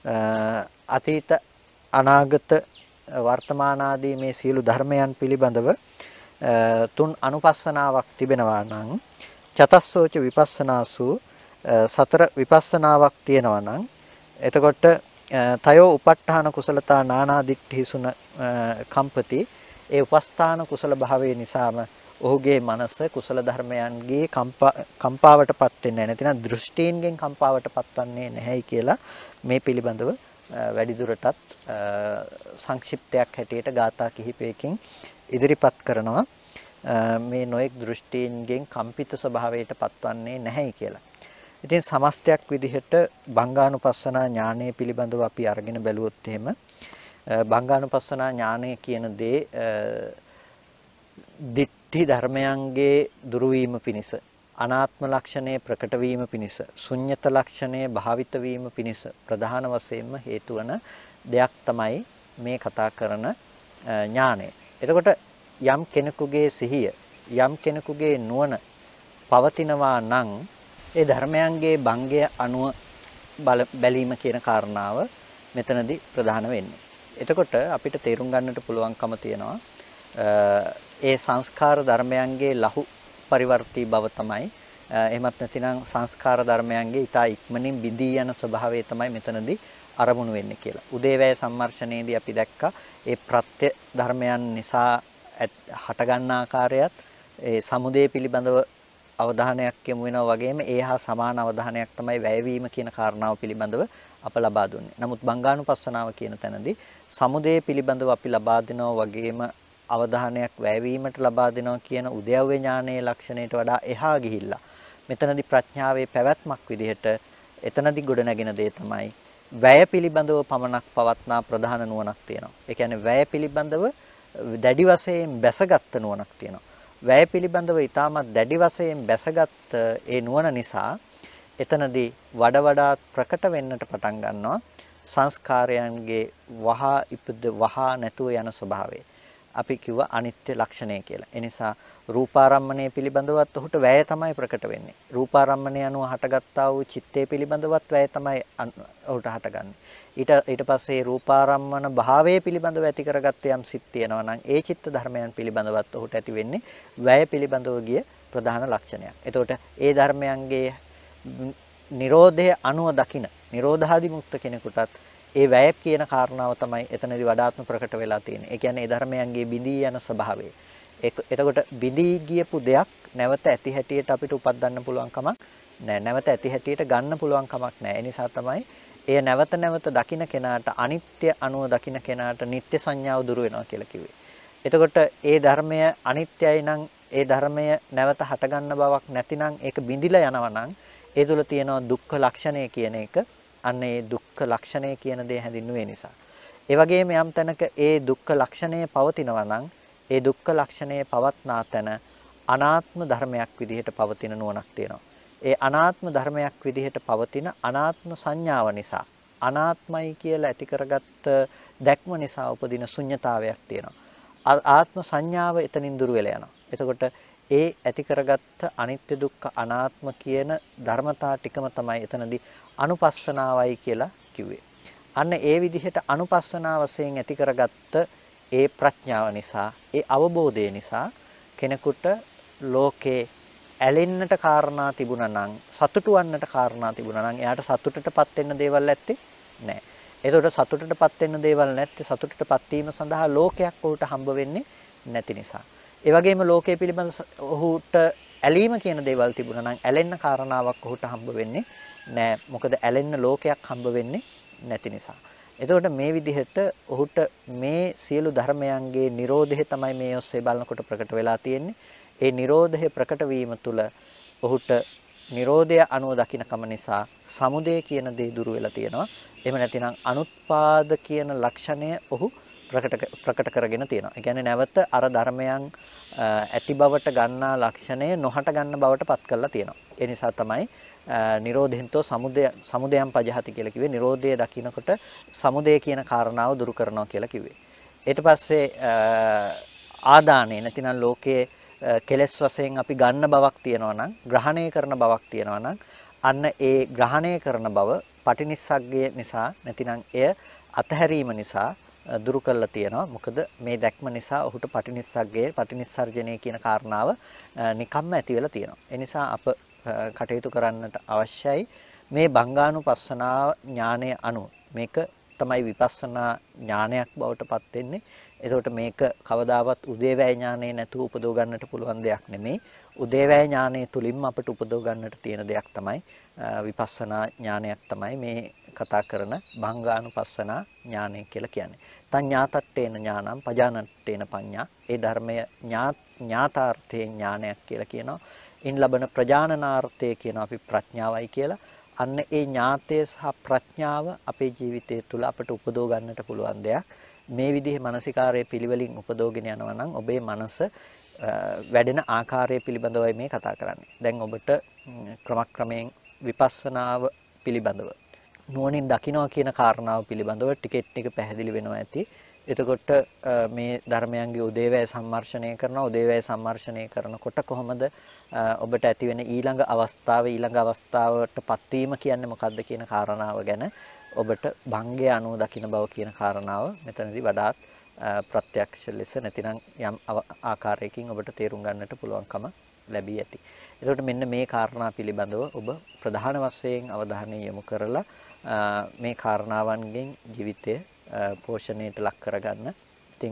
අතීත අනාගත වර්තමාන ආදී මේ සියලු ධර්මයන් පිළිබඳව තුන් අනුපස්සනාවක් තිබෙනවා නම් චතස්සෝච විපස්සනාසු සතර විපස්සනාවක් තියෙනවා නම් එතකොට තයෝ උපට්ඨාන කුසලතා නානාදික්ඨිසුන කම්පති ඒ උපස්ථාන කුසල භාවයේ නිසාම ඔහුගේ මනස කුසල ධර්මයන්ගේ කම්පාවටපත් වෙන්නේ නැහැ. නැතිනම් දෘෂ්ටීන්ගෙන් කම්පාවටපත් වන්නේ නැහැයි කියලා මේ පිළිබඳව වැඩිදුරටත් සංක්ෂිප්තයක් හැටියට ගාථා කිහිපයකින් ඉදිරිපත් කරනවා. මේ නොඑක් දෘෂ්ටීන්ගෙන් කම්පිත ස්වභාවයට පත්වන්නේ නැහැයි කියලා. ඉතින් සමස්තයක් විදිහට භංගානුපස්සනා ඥානය පිළිබඳව අපි අරගෙන බැලුවොත් එහෙම භංගානුපස්සනා ඥානය කියන දේ දිට්ඨි ධර්මයන්ගේ දුරු වීම පිණිස අනාත්ම ලක්ෂණය ප්‍රකට වීම පිණිස ශුන්්‍යත ලක්ෂණය භාවිත වීම පිණිස ප්‍රධාන වශයෙන්ම හේතු වන දෙයක් තමයි මේ කතා කරන ඥානය. එතකොට යම් කෙනෙකුගේ සිහිය යම් කෙනෙකුගේ නුවණ පවතිනවා නම් ඒ ධර්මයන්ගේ භංගය අනුව බැලීම කියන කාරණාව මෙතනදී ප්‍රධාන වෙන්නේ. එතකොට අපිට තේරුම් ගන්නට පුළුවන්කම තියෙනවා ඒ සංස්කාර ධර්මයන්ගේ ලහු පරිවර්තී බව තමයි එහෙමත් නැතිනම් සංස්කාර ධර්මයන්ගේ ඊටා ඉක්මනින් බිඳී යන ස්වභාවය තමයි මෙතනදී අරමුණු වෙන්නේ කියලා. උදේවැය සම්මර්ෂණයේදී අපි දැක්කා ඒ ප්‍රත්‍ය ධර්මයන් නිසා හටගන්න ආකාරයත් ඒ සමුදේ පිළිබඳව අවධානයක් යොමු වෙනවා වගේම ඒ හා සමාන අවධානයක් තමයි වැයවීම කියන කාරණාව පිළිබඳව අප ලබා දුන්නේ. නමුත් බංගානුපස්සනාව කියන තැනදී සමුදේ පිළිබඳව අපි ලබා දෙනවා වගේම අවධානයක් වැයවීමට ලබා දෙනවා කියන උද්‍යව්‍ය ඥානයේ ලක්ෂණයට වඩා එහා ගිහිල්ලා මෙතනදී ප්‍රඥාවේ පැවැත්මක් විදිහට එතනදී ගොඩනැගෙන දේ තමයි වැය පිළිබඳව පමණක් පවත්නා ප්‍රධාන නුවණක් තියෙනවා. ඒ කියන්නේ වැය පිළිබඳව දැඩි වශයෙන් බැසගත් නුවණක් තියෙනවා. වැය පිළිබඳව ඊටමත් දැඩි වශයෙන් බැසගත් ඒ නුවණ නිසා එතනදී වඩ වඩාත් ප්‍රකට වෙන්නට පටන් ගන්නවා සංස්කාරයන්ගේ වහා ඉපද වහා නැතුව යන ස්වභාවය. අපි කිව්ව අනිත්‍ය ලක්ෂණය කියලා. ඒ නිසා රූපාරම්මණය පිළිබඳවත් ඔහුට වැය තමයි ප්‍රකට වෙන්නේ. රූපාරම්මණය අනුව හටගත්තා වූ චිත්තය පිළිබඳවත් වැය තමයි ඔහුට හටගන්නේ. ඊට ඊට පස්සේ රූපාරම්මන භාවයේ පිළිබඳව ඇති කරගත්ත යම් සිත් තියෙනවා නම් ඒ චිත්ත ධර්මයන් පිළිබඳවත් ඔහුට ඇති වෙන්නේ වැය පිළිබඳව ගිය ප්‍රධාන ලක්ෂණයක්. එතකොට ඒ ධර්මයන්ගේ නිරෝධය අනුව දකින නිරෝධාදි මුක්ත කෙනෙකුටත් ඒ වැය කියන කාරණාව තමයි එතනදී වඩාත්ම ප්‍රකට වෙලා තියෙන්නේ. ඒ කියන්නේ ඒ ධර්මයන්ගේ බිඳී යන ස්වභාවය. එතකොට බිඳී ගියපු දෙයක් නැවත ඇති හැටියට අපිට උපදින්න පුළුවන් කමක් නැහැ. නැවත ඇති හැටියට ගන්න පුළුවන් කමක් නැහැ. ඒ නිසා තමයි එය නැවත නැවත දකින්න කෙනාට අනිත්‍ය අනුව දකින්න කෙනාට නිත්‍ය සංඥාව දුර වෙනවා කියලා කිව්වේ. එතකොට ඒ ධර්මය අනිත්‍යයි නම් ඒ ධර්මය නැවත හටගන්න බවක් නැතිනම් ඒක බිඳිලා යනවා නම් ඒ තුළ තියෙනවා දුක්ඛ ලක්ෂණය කියන එක. අන්න ඒ දුක්ඛ ලක්ෂණය කියන දේ හැඳින්නුවේ නිසා. ඒ වගේම යම් තැනක ඒ දුක්ඛ ලක්ෂණය පවතිනවා නම් ඒ දුක්ඛ ලක්ෂණය පවත්නා තැන අනාත්ම ධර්මයක් විදිහට පවතින නුවණක් තියෙනවා. ඒ අනාත්ම ධර්මයක් විදිහට පවතින අනාත්ම සංඥාව නිසා අනාත්මයි කියලා ඇති කරගත්ත දැක්ම නිසා උපදින ශුන්්‍යතාවයක් තියෙනවා. ආත්ම සංඥාව එතනින් දුර වෙලා යනවා. එතකොට ඒ ඇති කරගත්ත අනිත්‍ය දුක්ඛ අනාත්ම කියන ධර්මතා ටිකම තමයි එතනදී අනුපස්සනාවයි කියලා කිව්වේ. අන්න ඒ විදිහට අනුපස්සනාව වශයෙන් ඇති කරගත්ත ඒ ප්‍රඥාව නිසා ඒ අවබෝධය නිසා කෙනෙකුට ලෝකේ ඇලෙන්නට කාරණා තිබුණා නම් සතුටු වන්නට කාරණා තිබුණා නම් එයාට සතුටටපත් වෙන්න දේවල් ඇත්තේ නැහැ. ඒතකොට සතුටටපත් වෙන්න දේවල් නැත්තේ සතුටටපත් වීම සඳහා ලෝකයක් ඔහුට හම්බ වෙන්නේ නැති නිසා. ඒ වගේම ලෝකයේ පිළිබඳ ඔහුට ඇලීම කියන දේවල් තිබුණා නම් ඇලෙන්න කාරණාවක් ඔහුට හම්බ වෙන්නේ නැහැ. මොකද ඇලෙන්න ලෝකයක් හම්බ වෙන්නේ නැති නිසා. එතකොට මේ විදිහට ඔහුට මේ සියලු ධර්මයන්ගේ Nirodhe තමයි මේ ඔස්සේ බලනකොට ප්‍රකට වෙලා තියෙන්නේ. ඒ Nirodhe ප්‍රකට වීම තුළ ඔහුට Nirodha අනුව දකින්නකම නිසා සමුදය කියන දේ දුරු වෙලා තියෙනවා. එහෙම නැතිනම් අනුත්පාද කියන ලක්ෂණය ඔහු ප්‍රකට ප්‍රකට කරගෙන තියෙනවා. ඒ කියන්නේ නැවත අර ධර්මයන් ඇති බවට ගන්නා ලක්ෂණය නොහට ගන්න බවට පත් කරලා තියෙනවා. ඒ නිසා තමයි නිරෝධෙන්තෝ සමුදය සමුදයම් පජහති කියලා කිව්වේ. නිරෝධය දකින්නකොට සමුදය කියන කාරණාව දුරු කරනවා කියලා කිව්වේ. ඊට පස්සේ ආදානේ නැතිනම් ලෝකයේ කෙලස් වශයෙන් අපි ගන්න බවක් තියෙනවා නම් ග්‍රහණය කරන බවක් තියෙනවා නම් අන්න ඒ ග්‍රහණය කරන බව පටිනිස්සග්ගය නිසා නැතිනම් එය අතහැරීම නිසා දුරු කරලා තියෙනවා. මොකද මේ දැක්ම නිසා ඔහුට පටිනිස්සග්ගයේ පටිනිස්සර්ජනය කියන කාරණාව නිකම්ම ඇති වෙලා තියෙනවා. ඒ නිසා අප කටයුතු කරන්නට අවශ්‍යයි මේ බංගානුපස්සනා ඥානය අනුව. මේක තමයි විපස්සනා ඥානයක් බවට පත් වෙන්නේ. එතකොට මේක කවදාවත් උදේවැය ඥානෙ නැතුව උපදව ගන්නට පුළුවන් දෙයක් නෙමෙයි. උදේවැය ඥානෙ තුලින්ම අපට උපදව ගන්නට තියෙන දෙයක් තමයි විපස්සනා ඥානයක් තමයි මේ කතා කරන භංගානුපස්සනා ඥානය කියලා කියන්නේ. තඤ්ඤාතට්ඨේන ඥානං පජානට්ඨේන පඤ්ඤා. ඒ ධර්මය ඥාතාර්ථයේ ඥානයක් කියලා කියනවා. ඉන් ලබන ප්‍රජානනාර්ථය කියන අපි ප්‍රඥාවයි කියලා. අන්න ඒ ඥාතය සහ ප්‍රඥාව අපේ ජීවිතය තුළ අපට උපදව ගන්නට පුළුවන් දෙයක්. මේ විදිහේ මානසිකාරයේ පිළිවෙලින් උපදවගෙන යනවා නම් ඔබේ මනස වැඩෙන ආකාරය පිළිබඳවයි මේ කතා කරන්නේ. දැන් ඔබට ක්‍රමක්‍රමයෙන් විපස්සනාව පිළිබඳව නුවණින් දකිනවා කියන කාරණාව පිළිබඳව ටිකෙට් ටික පැහැදිලි වෙනවා ඇති. එතකොට මේ ධර්මයන්ගේ උදේවැය සම්මර්ෂණය කරනවා. උදේවැය සම්මර්ෂණය කරනකොට කොහොමද ඔබට ඇති වෙන ඊළඟ අවස්ථාව ඊළඟ අවස්ථාවටපත් වීම කියන්නේ මොකක්ද කියන කාරණාව ගැන ඔබට භංගය අනුව දකින්න බව කියන කාරණාව මෙතනදී වඩාත් ප්‍රත්‍යක්ෂ ලෙස නැතිනම් යම් ආකාරයකින් ඔබට තේරුම් ගන්නට පුළුවන්කම ලැබී ඇති. එතකොට මෙන්න මේ කාරණා පිළිබඳව ඔබ ප්‍රධාන වශයෙන් අවධානය යොමු කරලා මේ කාරණාවන්ගෙන් ජීවිතය පෝෂණයට ලක් කරගන්න. ඉතින්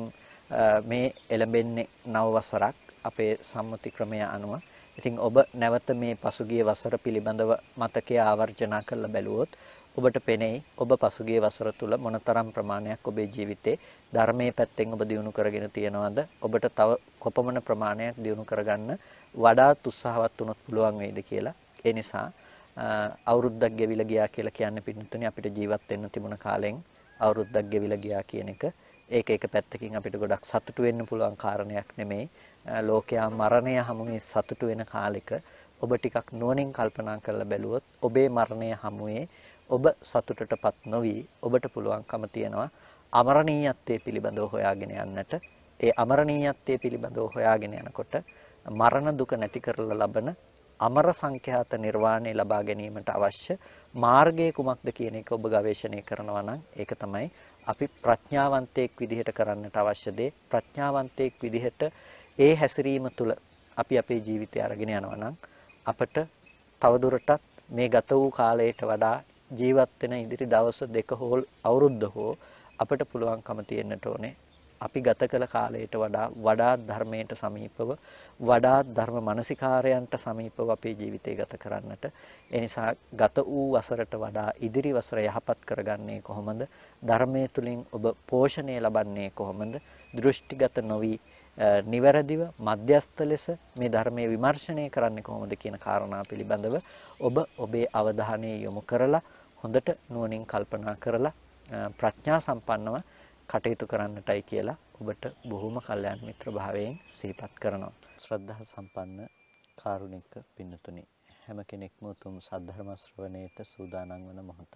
මේ එළඹෙන්නේ නව වසරක් අපේ සම්මුති ක්‍රමය අනුව. ඉතින් ඔබ නැවත මේ පසුගිය වසර පිළිබඳව මතකයේ ආවර්ජනා කරලා බැලුවොත් ඔබට පෙනෙයි ඔබ පසුගිය වසර තුල මොනතරම් ප්‍රමාණයක් ඔබේ ජීවිතේ ධර්මයේ පැත්තෙන් ඔබ දියුණු කරගෙන තියනවද? ඔබට තව කොපමණ ප්‍රමාණයක් දියුණු කරගන්න වඩාත් උත්සාහවත් වුණොත් පුළුවන් වෙයිද කියලා. ඒ නිසා අවුරුද්දක් ගෙවිලා ගියා කියලා කියන්නේ පිටුතුනේ අපිට ජීවත් වෙන්න තිබුණ කාලෙන් අවුරුද්දක් ගෙවිලා ගියා කියන එක ඒක එක පැත්තකින් අපිට ගොඩක් සතුටු වෙන්න පුළුවන් කාරණයක් නෙමෙයි. ලෝකයා මරණය හමුවේ සතුටු වෙන කාලෙක ඔබ ටිකක් නුවණින් කල්පනා කරලා බැලුවොත් ඔබේ මරණය හමුවේ ඔබ සතුටටපත් නොවි ඔබට පුළුවන්කම තියනවා අමරණීයත්වයේ පිළිබඳව හොයාගෙන යන්නට. ඒ අමරණීයත්වයේ පිළිබඳව හොයාගෙන යනකොට මරණ දුක නැති කරලා ලබන අමර සංඛ්‍යාත නිර්වාණය ලබා ගැනීමට අවශ්‍ය මාර්ගය කුමක්ද කියන එක ඔබ ගවේෂණය කරනවා නම් ඒක තමයි අපි ප්‍රඥාවන්තයෙක් විදිහට කරන්නට අවශ්‍ය දේ. ප්‍රඥාවන්තයෙක් විදිහට ඒ හැසිරීම තුළ අපි අපේ ජීවිතය අරගෙන යනවා නම් අපට තවදුරටත් මේ ගත වූ කාලයට වඩා ජීවත් වෙන ඉදිරි දවස් දෙක හෝ අවුරුද්ද හෝ අපට පුළුවන්කම තියෙන්නට ඕනේ අපි ගත කළ කාලයට වඩා වඩා ධර්මයට සමීපව වඩා ධර්ම මානසිකාරයන්ට සමීපව අපේ ජීවිතය ගත කරන්නට. ඒ නිසා ගත වූ වසරට වඩා ඉදිරි වසර යහපත් කරගන්නේ කොහොමද? ධර්මයේ තුලින් ඔබ පෝෂණය ලබන්නේ කොහොමද? දෘෂ්ටිගත නොවි නිවැරදිව මධ්‍යස්ථ ලෙස මේ ධර්මයේ විමර්ශනය කරන්නේ කොහොමද කියන කාරණා පිළිබඳව ඔබ ඔබේ අවධානය යොමු කරලා හොඳට නුවණින් කල්පනා කරලා ප්‍රඥා සම්පන්නව කටයුතු කරන්නටයි කියලා ඔබට බොහොම කල්යාණ මිත්‍ර භාවයෙන් සිහිපත් කරනවා. ශ්‍රද්ධා සම්පන්න කාරුණික පින්නතුනි හැම කෙනෙක්ම උතුම් සද්ධර්ම ශ්‍රවණයට සූදානම් වන මොහොත.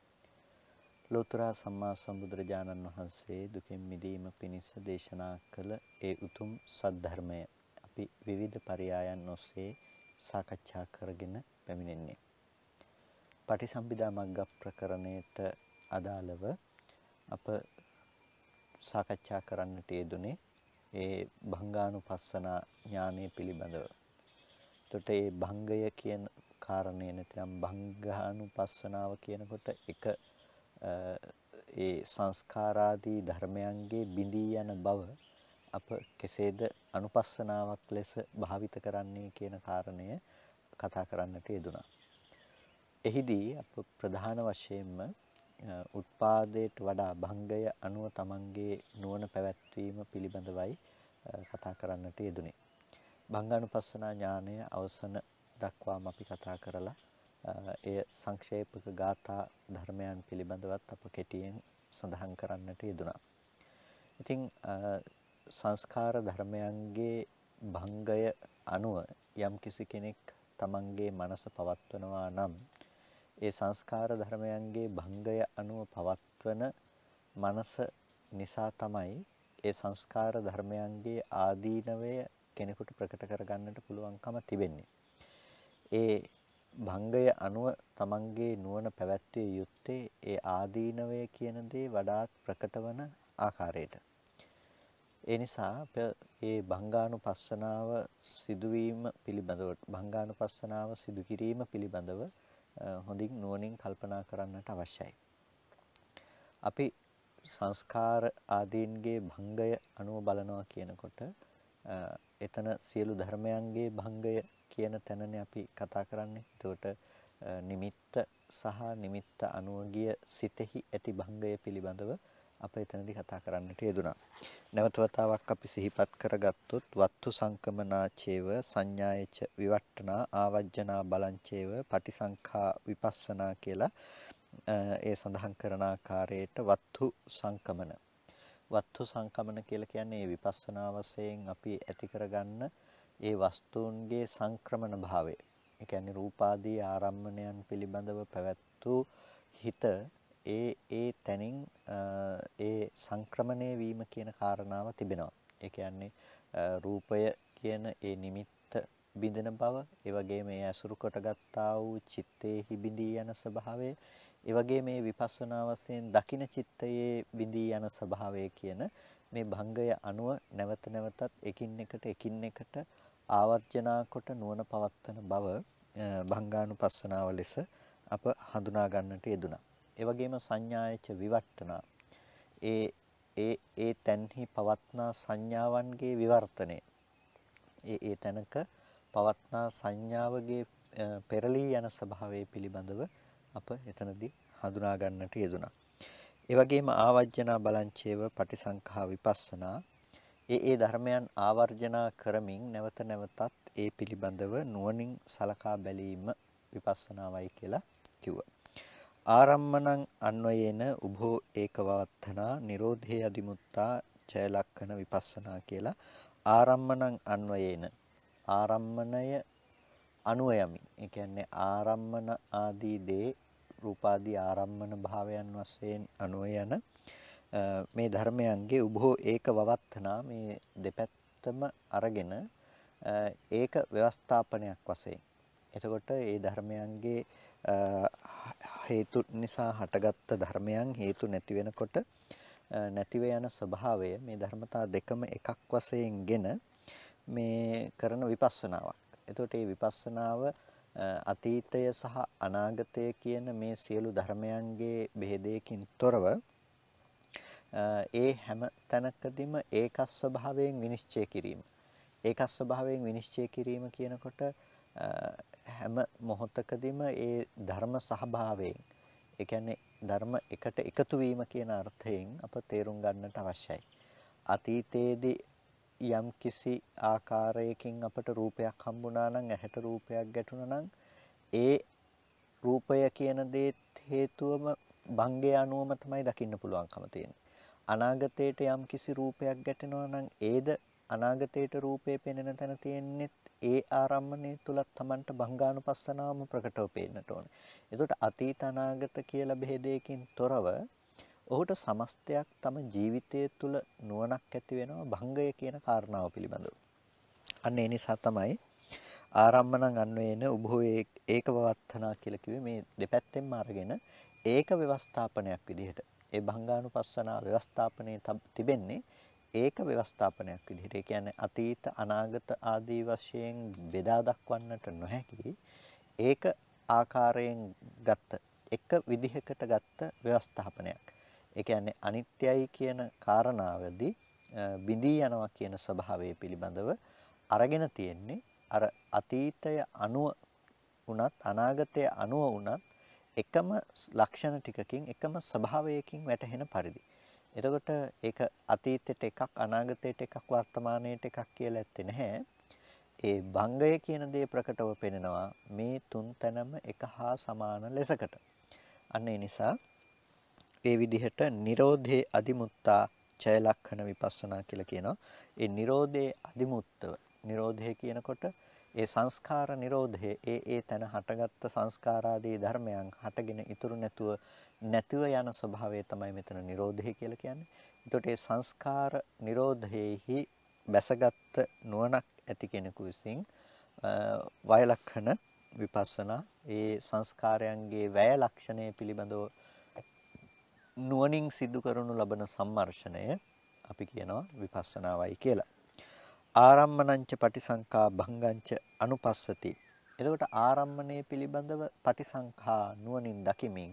ලෝතර සම්මා සම්බුදුරජාණන් වහන්සේ දුකින් මිදීම පිණිස දේශනා කළ ඒ උතුම් සද්ධර්මය අපි විවිධ පරයයන් ඔස්සේ සාකච්ඡා කරගෙන පැමිණෙන්නේ. පටිසම්භිදා මග්ග ප්‍රකරණයට අදාළව අප සාකච්ඡා කරන්නට යෙදුනේ ඒ භංගානුපස්සනා ඥානය පිළිබඳව. එතකොට මේ භංගය කියන කාරණේ නැත්නම් භංගානුපස්සනාව කියනකොට එක ඒ සංස්කාරාදී ධර්මයන්ගේ බිඳී යන බව අප කෙසේද අනුපස්සනාවක් ලෙස භාවිත කරන්නේ කියන කාරණය කතා කරන්නට යෙදුනා. එහිදී අප ප්‍රධාන වශයෙන්ම උත්පාදයට වඩා භංගය අනුව තමන්ගේ නුවණ පැවැත්වීම පිළිබඳවයි කතා කරන්නට යෙදුනේ. භංගානුපස්සනා ඥානය අවසන දක්වාම අපි කතා කරලා එය සංක්ෂේපක ගාථා ධර්මයන් පිළිබඳවත් අප කෙටියෙන් සඳහන් කරන්නට යෙදුනා. ඉතින් සංස්කාර ධර්මයන්ගේ භංගය අනුව යම්කිසි කෙනෙක් තමන්ගේ මනස පවත්වනවා නම් ඒ සංස්කාර ධර්මයන්ගේ භංගය අනුව පවත්වන මනස නිසා තමයි ඒ සංස්කාර ධර්මයන්ගේ ආදීනවය කෙනෙකුට ප්‍රකට කරගන්නට පුළුවන්කම තිබෙන්නේ. ඒ භංගය අනුව තමන්ගේ නුවණ පැවැත්විය යුත්තේ ඒ ආදීනවය කියන දේ වඩාත් ප්‍රකට වන ආකාරයට. ඒ නිසා ඒ භංගානුපස්සනාව සිදුවීම පිළිබඳව භංගානුපස්සනාව සිදු කිරීම පිළිබඳව හොඳින් නුවණින් කල්පනා කරන්නට අවශ්‍යයි. අපි සංස්කාර ආදීන්ගේ භංගය අනුව බලනවා කියනකොට එතන සියලු ධර්මයන්ගේ භංගය කියන තැනනේ අපි කතා කරන්නේ. එතකොට නිමිත්ත සහ නිමිත්ත අනුව ගිය සිතෙහි ඇති භංගය පිළිබඳව අප එතනදී කතා කරන්නට යෙදුනා. නැවත වතාවක් අපි සිහිපත් කරගත්තොත් වත්තු සංකමනාචේව සංඥායච විවට්ටනා ආවජ්ජනා බලංචේව පටිසංඛා විපස්සනා කියලා ඒ සඳහන් කරන ආකාරයට වත්තු සංකමන වත්තු සංකමන කියලා කියන්නේ මේ විපස්සනා වශයෙන් අපි ඇති කරගන්න ඒ වස්තුන්ගේ සංක්‍රමණ භාවය. ඒ කියන්නේ රූපාදී ආරම්මණයන් පිළිබඳව පැවැත්වූ හිත ඒ ඒ තැනින් ඒ සංක්‍රමණය වීම කියන කාරණාව තිබෙනවා. ඒ කියන්නේ රූපය කියන ඒ නිමිත්ත බිඳෙන බව, ඒ වගේම මේ අසුරු කොටගත්තා වූ චිත්තේහි බිඳී යන ස්වභාවය, ඒ වගේම මේ විපස්සනා වශයෙන් දකින චිත්තයේ බිඳී යන ස්වභාවය කියන මේ භංගය අනුව නැවත නැවතත් එකින් එකට එකින් එකට ආවර්ජනා කොට නුවණ පවත්වන බව භංගානුපස්සනාව ලෙස අප හඳුනා ගන්නට යෙදුණා. ඒ වගේම සංඥායච විවට්ටනා ඒ ඒ ඒ තන්හි පවත්නා සංඥාවන්ගේ විවර්තනය. ඒ ඒ තැනක පවත්නා සංඥාවගේ පෙරලී යන ස්වභාවය පිළිබඳව අප එතනදී හඳුනා ගන්නට යෙදුණා. ඒ වගේම ආවර්ජනා බලංචේව පටිසංඛා විපස්සනා ඒ ඒ ධර්මයන් ආවර්ජනා කරමින් නැවත නැවතත් ඒ පිළිබඳව නුවණින් සලකා බැලීම විපස්සනාවයි කියලා කිව්වා. ආරම්මණං අන්වයේන උභෝ ඒකවවත්තනා නිරෝධේ අදිමුත්තා ඡය ලක්ෂණ විපස්සනා කියලා ආරම්මණං අන්වයේන ආරම්මණය අනුව යමින් ඒ කියන්නේ ආරම්මන ආදී දේ රූපාදී ආරම්මන භාවයන් වශයෙන් අනුව යන මේ ධර්මයන්ගේ උභෝ ඒකවවත්තනා මේ දෙපැත්තම අරගෙන ඒක ව්‍යවස්ථාපනයක් වශයෙන් එතකොට ඒ ධර්මයන්ගේ හේතු නිසා හටගත්ත ධර්මයන් හේතු නැති වෙනකොට නැතිව යන ස්වභාවය මේ ධර්මතා දෙකම එකක් වශයෙන්ගෙන මේ කරන විපස්සනාවක්. එතකොට මේ විපස්සනාව අතීතය සහ අනාගතය කියන මේ සියලු ධර්මයන්ගේ බෙහෙදයකින් තොරව ඒ හැම තැනකදීම ඒකස් ස්වභාවයෙන් විනිශ්චය කිරීම. ඒකස් ස්වභාවයෙන් විනිශ්චය කිරීම කියනකොට හැම මොහොතකදීම ඒ ධර්ම සහභාවයෙන් ඒ කියන්නේ ධර්ම එකට එකතු වීම කියන අර්ථයෙන් අප තේරුම් ගන්නට අවශ්‍යයි. අතීතයේදී යම් කිසි ආකාරයකින් අපට රූපයක් හම්බුණා නම් ඇහැට රූපයක් ගැටුණා නම් ඒ රූපය කියන දේ හේතුවම භංගය අනුවම තමයි දකින්න පුළුවන්කම තියෙන්නේ. අනාගතයට යම් කිසි රූපයක් ගැටෙනවා නම් ඒද අනාගතයට රූපේ පෙනෙන තැන තියෙන්නේ ඒ ආරම්මණය තුලත් Tamanට භංගානුපස්සනාවම ප්‍රකටව පේන්නට ඕනේ. එතකොට අතීත අනාගත කියලා බෙහෙදයකින් තොරව ඔහුට සමස්තයක් තම ජීවිතය තුළ නුවණක් ඇති වෙනවා භංගය කියන කාරණාව පිළිබඳව. අන්න ඒ නිසා තමයි ආරම්මණං අන්වේන උභෝ ඒකවවත්තනා කියලා කිව්වේ මේ දෙපැත්තෙන්ම අරගෙන ඒක ව්‍යවස්ථාපනයක් විදිහට. ඒ භංගානුපස්සනා ව්‍යවස්ථාපනයේ තිබෙන්නේ ඒක ව්‍යවස්ථාපනයක් විදිහට. ඒ කියන්නේ අතීත අනාගත ආදී වශයෙන් බෙදා දක්වන්නට නොහැකි ඒක ආකාරයෙන් ගත්ත එක විදිහකට ගත්ත ව්‍යවස්ථාපනයක්. ඒ කියන්නේ අනිත්‍යයි කියන කාරණාවදී බිඳී යනවා කියන ස්වභාවය පිළිබඳව අරගෙන තියෙන්නේ අර අතීතය අනුව උනත් අනාගතය අනුව උනත් එකම ලක්ෂණ ටිකකින් එකම ස්වභාවයකින් වැටහෙන පරිදි. එතකොට ඒක අතීතයට එකක් අනාගතයට එකක් වර්තමානයට එකක් කියලා ඇත්තේ නැහැ. ඒ භංගය කියන දේ ප්‍රකටව පෙනෙනවා මේ තුන් තැනම එක හා සමාන ලෙසකට. අන්න ඒ නිසා ඒ විදිහට Nirodhe Adimutta ඡය ලක්ෂණ විපස්සනා කියලා කියනවා. ඒ Nirodhe Adimuttව Nirodhe කියනකොට ඒ සංස්කාර නිරෝධය ඒ ඒ තැන හටගත්ත සංස්කාරාදී ධර්මයන් හටගෙන ඉතුරු නැතුව නැතිව යන ස්වභාවය තමයි මෙතන නිරෝධය කියලා කියන්නේ. එතකොට ඒ සංස්කාර නිරෝධයේහි බැසගත් නුවණක් ඇති කෙනෙකු විසින් වය ලක්ෂණ විපස්සනා ඒ සංස්කාරයන්ගේ වැය ලක්ෂණය පිළිබඳව නුවණින් සිදු කරනු ලබන සම්මර්ෂණය අපි කියනවා විපස්සනාවයි කියලා. ආරම්මණංච පටිසංඛා භංගංච අනුපස්සති. එතකොට ආරම්මණය පිළිබඳව පටිසංඛා නුවණින් දකිමින්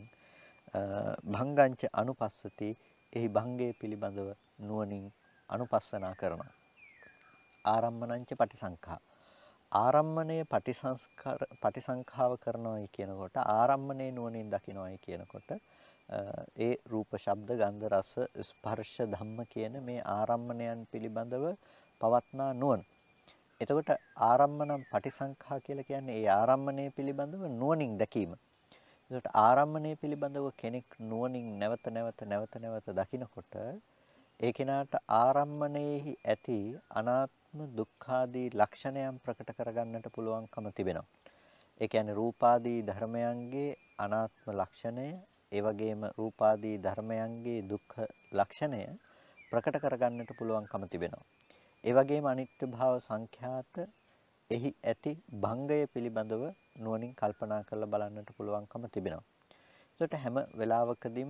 භංගංච අනුපස්සති එහි භංගය පිළිබඳව නුවණින් අනුපස්සනා කරනවා. ආරම්මණංච පටිසංඛා ආරම්මණය පටිසංස්කාර පටිසංඛාව කරනවායි කියනකොට ආරම්මණය නුවණින් දකිනවායි කියනකොට ඒ රූප ශබ්ද ගන්ධ රස ස්පර්ශ ධම්ම කියන මේ ආරම්මණයන් පිළිබඳව පවත්නා නුවණ. එතකොට ආරම්මණම් පටිසංඛා කියලා කියන්නේ ඒ ආරම්මණය පිළිබඳව නුවණින් දැකීම. එතකොට ආරම්මණය පිළිබඳව කෙනෙක් නුවණින් නැවත නැවත නැවත නැවත දකිනකොට ඒ කෙනාට ආරම්මණයෙහි ඇති අනාත්ම දුක්ඛාදී ලක්ෂණයන් ප්‍රකට කරගන්නට පුළුවන්කම තිබෙනවා. ඒ කියන්නේ රූපාදී ධර්මයන්ගේ අනාත්ම ලක්ෂණය, ඒ වගේම රූපාදී ධර්මයන්ගේ දුක්ඛ ලක්ෂණය ප්‍රකට කරගන්නට පුළුවන්කම තිබෙනවා. ඒ වගේම අනිත්‍ය භාව සංඛ්‍යාත එහි ඇති භංගය පිළිබඳව නුවණින් කල්පනා කරලා බලන්නට පුළුවන්කම තිබෙනවා. ඒකට හැම වෙලාවකදීම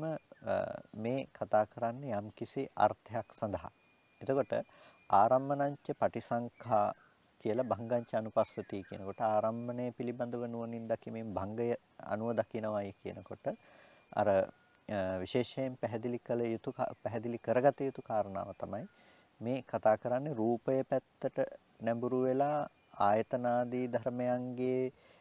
මේ කතා කරන්නේ යම්කිසි අර්ථයක් සඳහා. එතකොට ආරම්මණංච පටිසංඛා කියලා භංගංච අනුපස්සති කියනකොට ආරම්මණය පිළිබඳව නුවණින් දකිමින් භංගය අනුව දකිනවයි කියනකොට අර විශේෂයෙන් පැහැදිලි කළ යුතු පැහැදිලි කරගත යුතු කාරණාව තමයි මේ කතා කරන්නේ රූපය පැත්තට නැඹුරු වෙලා ආයතනාදී ධර්මයන්ගේ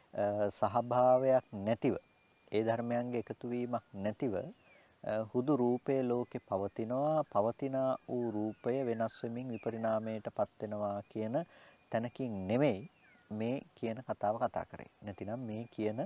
සහභාවයක් නැතිව ඒ ධර්මයන්ගේ එකතු වීමක් නැතිව හුදු රූපයේ ලෝකේ පවතිනවා පවතින වූ රූපය වෙනස් වෙමින් විපරිණාමයටපත් වෙනවා කියන තැනකින් නෙමෙයි මේ කියන කතාව කතා කරේ. නැතිනම් මේ කියන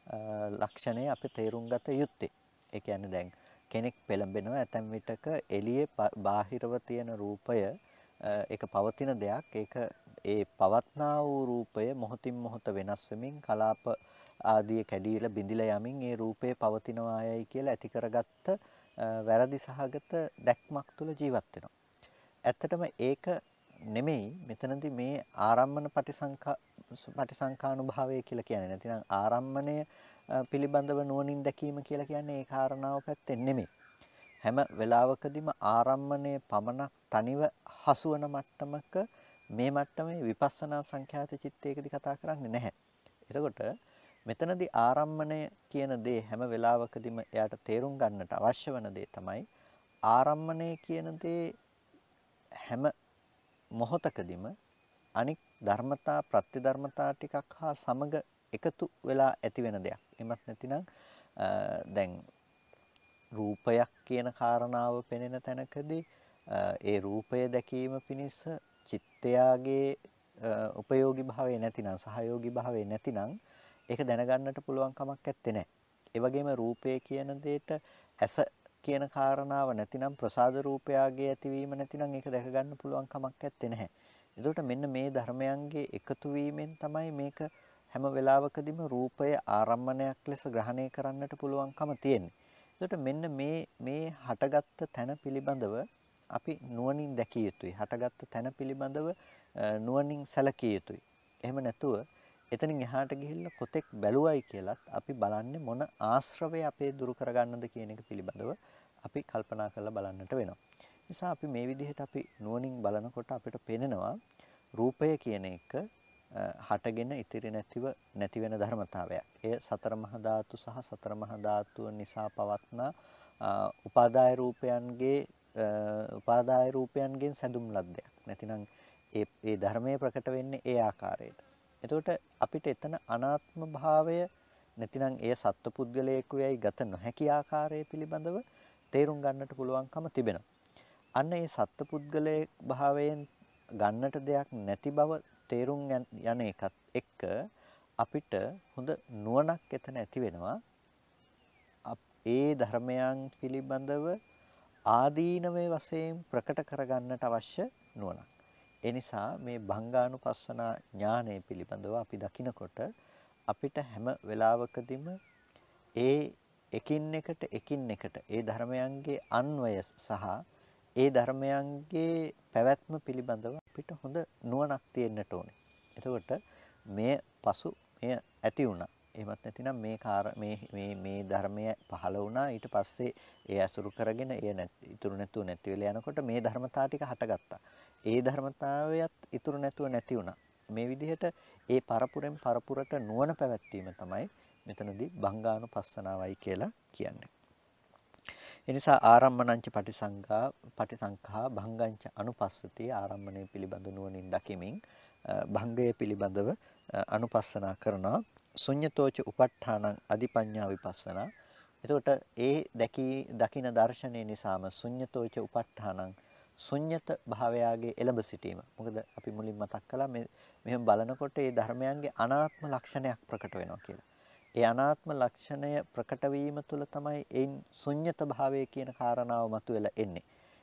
ලක්ෂණය අපි තේරුම් ගත යුත්තේ. ඒ කියන්නේ දැන් කෙනෙක් පෙළඹෙනවා ඇතැම් විටක එළියේ බාහිරව තියෙන රූපය ඒක පවතින දෙයක්. ඒක ඒ පවත්නා වූ රූපය මොහොතින් මොහොත වෙනස් වෙමින් කලාප ආදී කැඩීලා බිඳිලා යමින් ඒ රූපේ පවතිනවායයි කියලා ඇති කරගත්ත වැරදි සහගත දැක්මක් තුල ජීවත් වෙනවා. ඇත්තටම ඒක නෙමෙයි මෙතනදී මේ ආරම්මන පටිසංඛා පටිසංඛානුභාවය කියලා කියන්නේ. නැතිනම් ආරම්මණය පිළිබඳව නුවණින් දැකීම කියලා කියන්නේ ඒ කාරණාව පැත්තෙන් නෙමෙයි. හැම වෙලාවකදීම ආරම්මණය පමණක් තනිව හසුවන මට්ටමක මේ මට්ටමේ විපස්සනා සංඛ්‍යාත චිත්තයකදී කතා කරන්නේ නැහැ. එතකොට මෙතනදී ආරම්මණය කියන දේ හැම වෙලාවකදීම එයාට තේරුම් ගන්නට අවශ්‍ය වන දේ තමයි ආරම්මණය කියන දේ හැම මොහොතකදීම අනික් ධර්මතා ප්‍රත්‍ය ධර්මතා ටිකක් හා සමග එකතු වෙලා ඇති වෙන දෙයක්. එමත් නැතිනම් දැන් රූපයක් කියන කාරණාව පෙනෙන තැනකදී ඒ රූපය දැකීම පිණිස චිත්තයාගේ උපයෝගී භාවය නැතිනම් සහයෝගී භාවය නැතිනම් ඒක දැනගන්නට පුළුවන් කමක් නැත්තේ නෑ. ඒ වගේම රූපය කියන දෙයට ඇස කියන කාරණාව නැතිනම් ප්‍රසාද රූපයාගේ ඇතිවීම නැතිනම් ඒක දැක ගන්න පුළුවන් කමක් නැත්තේ නැහැ. එතකොට මෙන්න මේ ධර්මයන්ගේ එකතු වීමෙන් තමයි මේක හැම වෙලාවකදීම රූපය ආරම්මණයක් ලෙස ග්‍රහණය කරන්නට පුළුවන්කම තියෙන්නේ. එතකොට මෙන්න මේ මේ හටගත්ත තැන පිළිබඳව අපි නුවණින් දැකිය යුතුයි. හටගත්ත තැන පිළිබඳව නුවණින් සැලකිය යුතුයි. එහෙම නැතුව එතනින් එහාට ගිහිල්ලා කොතෙක් බැලුවයි කියලත් අපි බලන්නේ මොන ආශ්‍රවය අපේ දුරු කරගන්නද කියන එක පිළිබඳව අපි කල්පනා කරලා බලන්නට වෙනවා. නිසා අපි මේ විදිහට අපි නුවණින් බලනකොට අපිට පේනවා රූපය කියන එක හටගෙන ඉතිරි නැතිව නැති වෙන ධර්මතාවයක්. එය සතර මහා ධාතු සහ සතර මහා ධාතුව නිසා පවත්නා උපාදාය රූපයන්ගේ උපාදාය රූපයන්ගෙන් සැදුම් ලද්දයක්. නැතිනම් ඒ ඒ ධර්මයේ ප්‍රකට වෙන්නේ ඒ ආකාරයට. එතකොට අපිට එතන අනාත්ම භාවය නැතිනම් එය සත්පුද්ගලයෙකු යයි ගත නොහැකි ආකාරය පිළිබඳව තේරුම් ගන්නට පුළුවන්කම තිබෙනවා. අන්න ඒ සත්පුද්ගලයේ භාවයෙන් ගන්නට දෙයක් නැති බව තේරුම් යන එකත් එක්ක අපිට හොඳ නුවණක් එතන ඇති වෙනවා. ඒ ධර්මයන් පිළිබඳව ආදීනවේ වශයෙන් ප්‍රකට කරගන්නට අවශ්‍ය නුවණක්. ඒ නිසා මේ භංගානුපස්සනා ඥානය පිළිබඳව අපි දකිනකොට අපිට හැම වෙලාවකදීම ඒ එකින් එකට එකින් එකට ඒ ධර්මයන්ගේ අන්වය සහ ඒ ධර්මයන්ගේ පැවැත්ම පිළිබඳව අපිට හොඳ නුවණක් තියෙන්නට ඕනේ. එතකොට මේ පසු මෙය ඇති වුණා. එහෙමත් නැතිනම් මේ මේ මේ මේ ධර්මය පහළ වුණා. ඊට පස්සේ ඒ අසුරු කරගෙන ඒ ඉතුරු නැතුව නැති වෙලා යනකොට මේ ධර්මතා ටික හටගත්තා. ඒ ධර්මතාවයත් ඉතුරු නැතුව නැති වුණා. මේ විදිහට ඒ පරපුරෙන් පරපුරට නුවණ පැවැත්වීම තමයි මෙතනදී භංගානුපස්සනාවයි කියලා කියන්නේ. ඒ නිසා ආරම්මණංච පටිසංඛා පටිසංඛා භංගංච අනුපස්සති ආරම්මණය පිළිබඳ නුවණින් දකිමින් භංගය පිළිබඳව අනුපස්සනා කරනවා. ශුඤ්ඤතෝච උපට්ඨානං අධිපඤ්ඤා විපස්සනා. එතකොට ඒ දැකි දකින දර්ශනය නිසාම ශුඤ්ඤතෝච උපට්ඨානං ශුඤ්ඤත භාවයාගේ එළඹ සිටීම. මොකද අපි මුලින් මතක් කළා මේ මෙහෙම බලනකොට ඒ ධර්මයන්ගේ අනාත්ම ලක්ෂණයක් ප්‍රකට වෙනවා කියලා. ඒ අනාත්ම ලක්ෂණය ප්‍රකට වීම තුළ තමයි එයින් ශුඤ්ඤත භාවය කියන කාරණාව මතුවලා එන්නේ.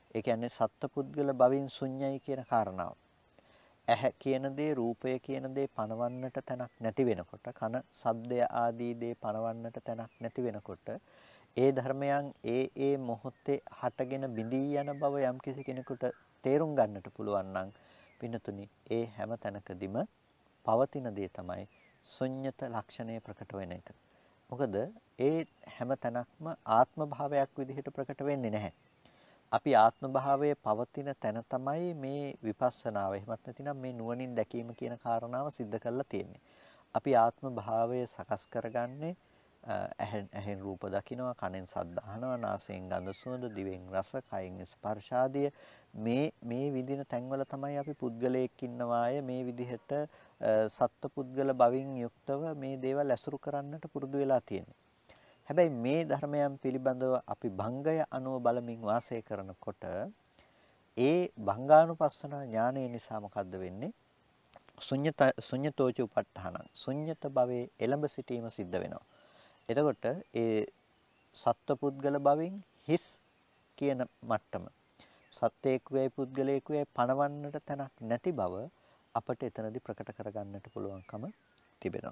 ඒ කියන්නේ සත්පුද්ගල භවින් ශුන්‍යයි කියන කාරණාව. ඇහැ කියන දේ, රූපය කියන දේ පනවන්නට තැනක් නැති වෙනකොට, කන, ශබ්දය ආදී දේ පනවන්නට තැනක් නැති වෙනකොට, ඒ ධර්මයන් ඒ ඒ මොහොතේ හටගෙන බිඳී යන බව යම්කිසි කෙනෙකුට තේරුම් ගන්නට පුළුවන් නම් පින්නතුනි ඒ හැම තැනකදීම පවතින දේ තමයි ශුන්්‍යත ලක්ෂණය ප්‍රකට වෙන එක. මොකද ඒ හැම තැනක්ම ආත්ම භාවයක් විදිහට ප්‍රකට වෙන්නේ නැහැ. අපි ආත්ම භාවයේ පවතින තැන තමයි මේ විපස්සනාව. එහෙමත් නැතිනම් මේ නුවණින් දැකීම කියන කාරණාව सिद्ध කරලා තියෙන්නේ. අපි ආත්ම භාවය සකස් කරගන්නේ ඇහෙන් ඇහෙන් රූප දකිනවා, කනෙන් ශබ්ද අහනවා, නාසයෙන් ගඳ සුවඳ, දිවෙන් රස, කයින් ස්පර්ශ ආදිය මේ මේ විදින තැන්වල තමයි අපි පුද්ගලයෙක් ඉන්නවාය මේ විදිහට සත්පුද්ගල භවින් යුක්තව මේ දේවල් ඇසුරු කරන්නට පුරුදු වෙලා තියෙන්නේ. හැබැයි මේ ධර්මයන් පිළිබඳව අපි භංගය අනුව බලමින් වාසය කරනකොට ඒ භංගානුපස්සන ඥානය නිසා මොකද්ද වෙන්නේ? ශුන්්‍යත ශුන්්‍යතෝච උපට්ඨාන ශුන්්‍යත භවයේ එළඹ සිටීම සිද්ධ වෙනවා. එතකොට ඒ සත්වපුද්ගල භවෙන් හිස් කියන මට්ටම සත්වේකුවේ පුද්ගලයෙකුවේ පණවන්නට තැනක් නැති බව අපට එතනදී ප්‍රකට කරගන්නට පුළුවන්කම තිබෙනවා.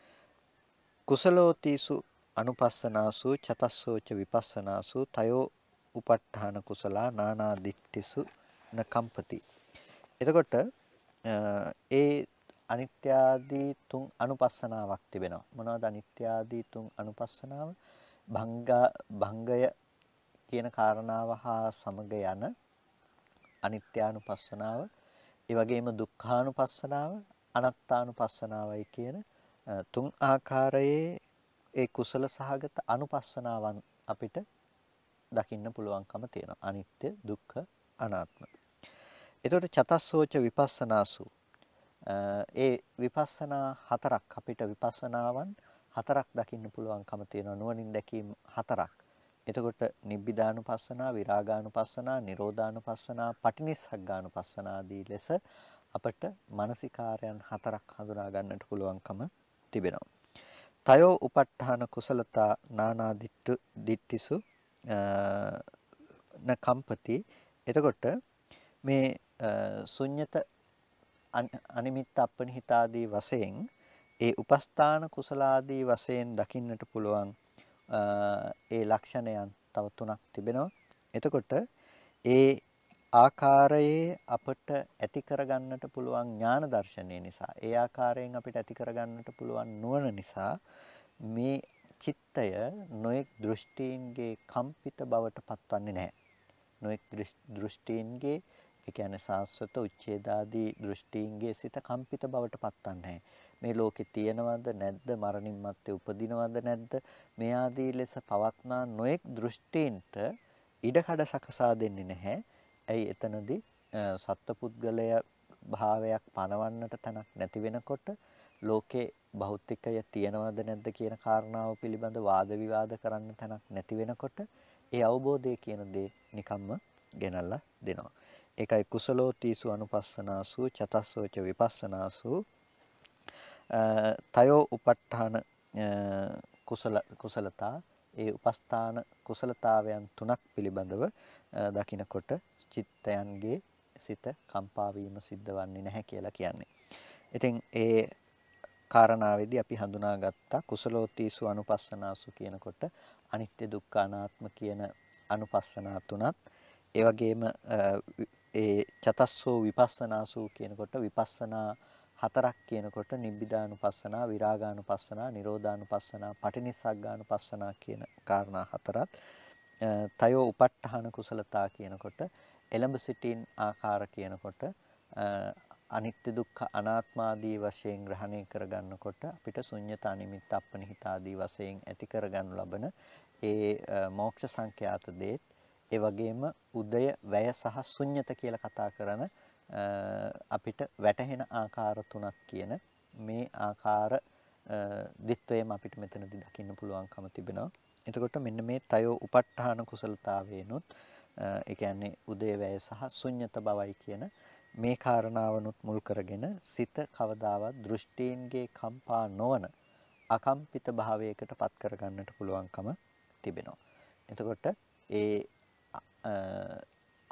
කුසලෝතිසු අනුපස්සනාසු චතස්සෝච විපස්සනාසු තයෝ උපට්ඨාන කුසලා නානා දිට්ඨිසු නකම්පති. එතකොට ඒ අනිත්‍ය ආදී තුන් අනුපස්සනාවක් තිබෙනවා. මොනවද අනිත්‍ය ආදී තුන් අනුපස්සනාව? භංග භංගය කියන කාරණාව හා සමග යන අනිත්‍යානුපස්සනාව, ඒ වගේම දුක්ඛානුපස්සනාව, අනාත්තානුපස්සනාවයි කියන තුන් ආකාරයේ ඒ කුසල සහගත අනුපස්සනාවන් අපිට දකින්න පුළුවන්කම තියෙනවා. අනිත්‍ය, දුක්ඛ, අනාත්ම. එතකොට චතස්සෝච විපස්සනාසු ඒ විපස්සනා හතරක් අපිට විපස්සනාවන් හතරක් දකින්න පුළුවන්කම තියෙනවා. නුවණින් දැකීම හතරක්. එතකොට නිබ්බිදානුපස්සනා, විරාගානුපස්සනා, නිරෝධානුපස්සනා, පටිනිස්සග්ගානුපස්සනා ආදී ලෙස අපට මානසිකාරයන් හතරක් හඳුනා ගන්නට පුළුවන්කම තිබෙනවා. තයෝ උපට්ඨාන කුසලතා නානා දිට්ඨු දිට්ඨිසු න කම්පති. එතකොට මේ ශුන්්‍යත අනිමිත්ත අපනිහිත ආදී වශයෙන් ඒ උපස්ථාන කුසලාදී වශයෙන් දකින්නට පුළුවන් ඒ ලක්ෂණයන් තව තුනක් තිබෙනවා. එතකොට ඒ ආකාරයේ අපට ඇති කරගන්නට පුළුවන් ඥාන දර්ශනය නිසා, ඒ ආකාරයෙන් අපිට ඇති කරගන්නට පුළුවන් නුවණ නිසා මේ චිත්තය නොඑක් දෘෂ්ටීන්ගේ කම්පිත බවට පත්වන්නේ නැහැ. නොඑක් දෘෂ්ටීන්ගේ, ඒ කියන්නේ සාස්වත උච්ඡේදාදී දෘෂ්ටීන්ගේ සිත කම්පිත බවට පත්වන්නේ නැහැ. මේ ලෝකේ තියෙනවද නැද්ද, මරණින් මත්තේ උපදිනවද නැද්ද, මේ ආදී ලෙස පවත්නා නොඑක් දෘෂ්ටීන්ට ඉඩකඩ සකසා දෙන්නේ නැහැ. ඇයි එතනදී සත්පුද්ගලය භාවයක් පනවන්නට තැනක් නැති වෙනකොට ලෝකේ භෞතිකය තියෙනවද නැද්ද කියන කාරණාව පිළිබඳ වාද විවාද කරන්න තැනක් නැති වෙනකොට ඒ අවබෝධය කියන දේ නිකම්ම ගෙනල්ලා දෙනවා. ඒකයි කුසලෝතිසු අනුපස්සනාසු චතස්සෝච විපස්සනාසු තයෝ උපට්ඨාන කුසල කුසලතා ඒ උපස්ථාන කුසලතාවයන් තුනක් පිළිබඳව දකිනකොට චිත්තයන්ගේ සිත කම්පා වීම සිද්ධ වන්නේ නැහැ කියලා කියන්නේ. ඉතින් ඒ කාරණාවේදී අපි හඳුනාගත්තා කුසලෝතිසු අනුපස්සනාසු කියනකොට අනිත්‍ය දුක්ඛ අනාත්ම කියන අනුපස්සනා තුනත්, ඒ වගේම ඒ චතස්සෝ විපස්සනාසු කියනකොට විපස්සනා හතරක් කියනකොට නිබ්බිදානුපස්සනා, විරාගානුපස්සනා, නිරෝධානුපස්සනා, පටිනිස්සග්ගානුපස්සනා කියන කාරණා හතරත්, තයෝ උපට්ඨාන කුසලතා කියනකොට එළඹ සිටින් ආකාර කියනකොට අනිත්‍ය දුක්ඛ අනාත්ම ආදී වශයෙන් ග්‍රහණය කරගන්නකොට අපිට ශුන්්‍යත අනිමිත්ත අපනිහිත ආදී වශයෙන් ඇති කරගනු ලබන ඒ මෝක්ෂ සංඛ්‍යාත දේත්, ඒ වගේම උදය වැය සහ ශුන්්‍යත කියලා කතා කරන අපිට වැටහෙන ආකාර තුනක් කියන මේ ආකාර දිත්වයම අපිට මෙතනදී දකින්න පුළුවන්කම තිබෙනවා. එතකොට මෙන්න මේ තයෝ උපට්ඨාන කුසලතාවේනොත් ඒ කියන්නේ උදේ වැය සහ ශුන්්‍යත බවයි කියන මේ කාරණාවනුත් මුල් කරගෙන සිත කවදාවත් දෘෂ්ටීන්ගේ කම්පා නොවන අකම්පිත භාවයකට පත් කරගන්නට පුළුවන්කම තිබෙනවා. එතකොට ඒ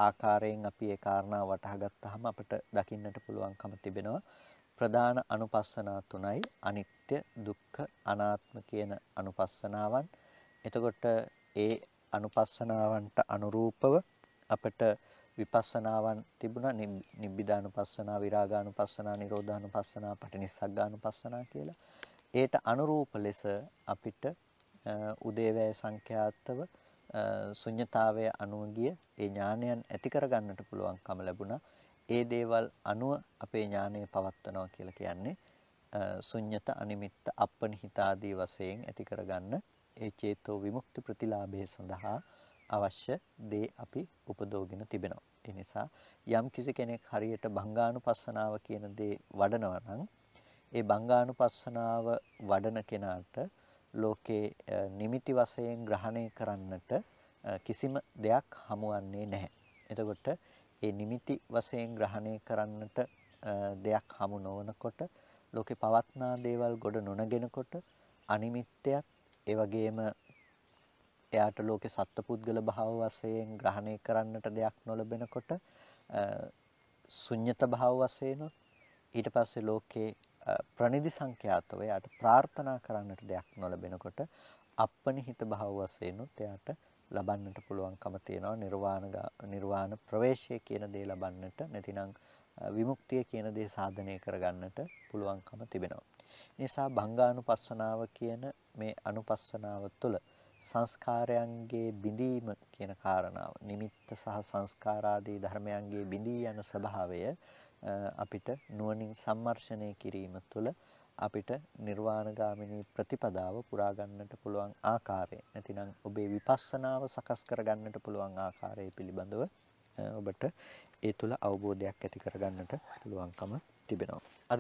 ආකාරයෙන් අපි ඒ කාරණා වටහා ගත්තාම අපිට දකින්නට පුළුවන්කම තිබෙනවා ප්‍රධාන අනුපස්සනා තුනයි අනිත්‍ය දුක්ඛ අනාත්ම කියන අනුපස්සනාවන්. එතකොට ඒ අනුපස්සනාවන්ට අනුරූපව අපිට විපස්සනාවන් තිබුණා නිබ්බිදානුපස්සනා විරාගානුපස්සනා නිරෝධානුපස්සනා පටිනිස්සග්ගානුපස්සනා කියලා. ඒට අනුරූප ලෙස අපිට උදේවැය සංඛ්‍යාතව ශුන්්‍යතාවය අනුව ගිය ඒ ඥානයන් ඇති කරගන්නට පුළුවන්කම ලැබුණා. ඒ දේවල් අනුව අපේ ඥානය පවත්වනවා කියලා කියන්නේ ශුන්්‍යත අනිමිත්ත අපනිහිත ආදී වශයෙන් ඇති කරගන්න ඒ චේතෝ විමුක්ති ප්‍රතිලාභය සඳහා අවශ්‍ය දේ අපි උපදෝගෙන තිබෙනවා. ඒ නිසා යම් කිසි කෙනෙක් හරියට භංගානුපස්සනාව කියන දේ වඩනවා නම් ඒ භංගානුපස්සනාව වඩන කෙනාට ලෝකේ නිමිති වශයෙන් ග්‍රහණය කරන්නට කිසිම දෙයක් හමුවන්නේ නැහැ. එතකොට ඒ නිමිති වශයෙන් ග්‍රහණය කරන්නට දෙයක් හමු නොවනකොට ලෝකේ පවත්නා දේවල් ගොඩ නොනගෙනකොට අනිමිත්‍යත් ඒ වගේම එයාට ලෝකේ සත්පුද්ගල භාව වශයෙන් ග්‍රහණය කරන්නට දෙයක් නොලැබෙනකොට ශුන්්‍යත භාව වශයෙන් ඊට පස්සේ ලෝකේ ප්‍රනිදි සංඛ්‍යාතව එයාට ප්‍රාර්ථනා කරන්නට දෙයක් නොලැබෙනකොට අපනිහිත භාව වශයෙන් එයාට ලබන්නට පුළුවන්කම තියෙනවා නිර්වාණ නිර්වාණ ප්‍රවේශය කියන දේ ලබන්නට නැතිනම් විමුක්තිය කියන දේ සාධනය කරගන්නට පුළුවන්කම තිබෙනවා. නිසා භංගානුපස්සනාව කියන මේ අනුපස්සනාව තුළ සංස්කාරයන්ගේ බිඳීම කියන කාරණාව නිමිත්ත සහ සංස්කාර ආදී ධර්මයන්ගේ බිඳී යන ස්වභාවය අපිට නුවණින් සම්මර්ෂණය කිරීම තුළ අපිට නිර්වාණගාමිනී ප්‍රතිපදාව පුරා ගන්නට පුළුවන් ආකාරය නැතිනම් ඔබේ විපස්සනාව සකස් කර ගන්නට පුළුවන් ආකාරය පිළිබඳව ඔබට ඒ තුළ අවබෝධයක් ඇති කර ගන්නට පුළුවන්කම තිබෙනවා.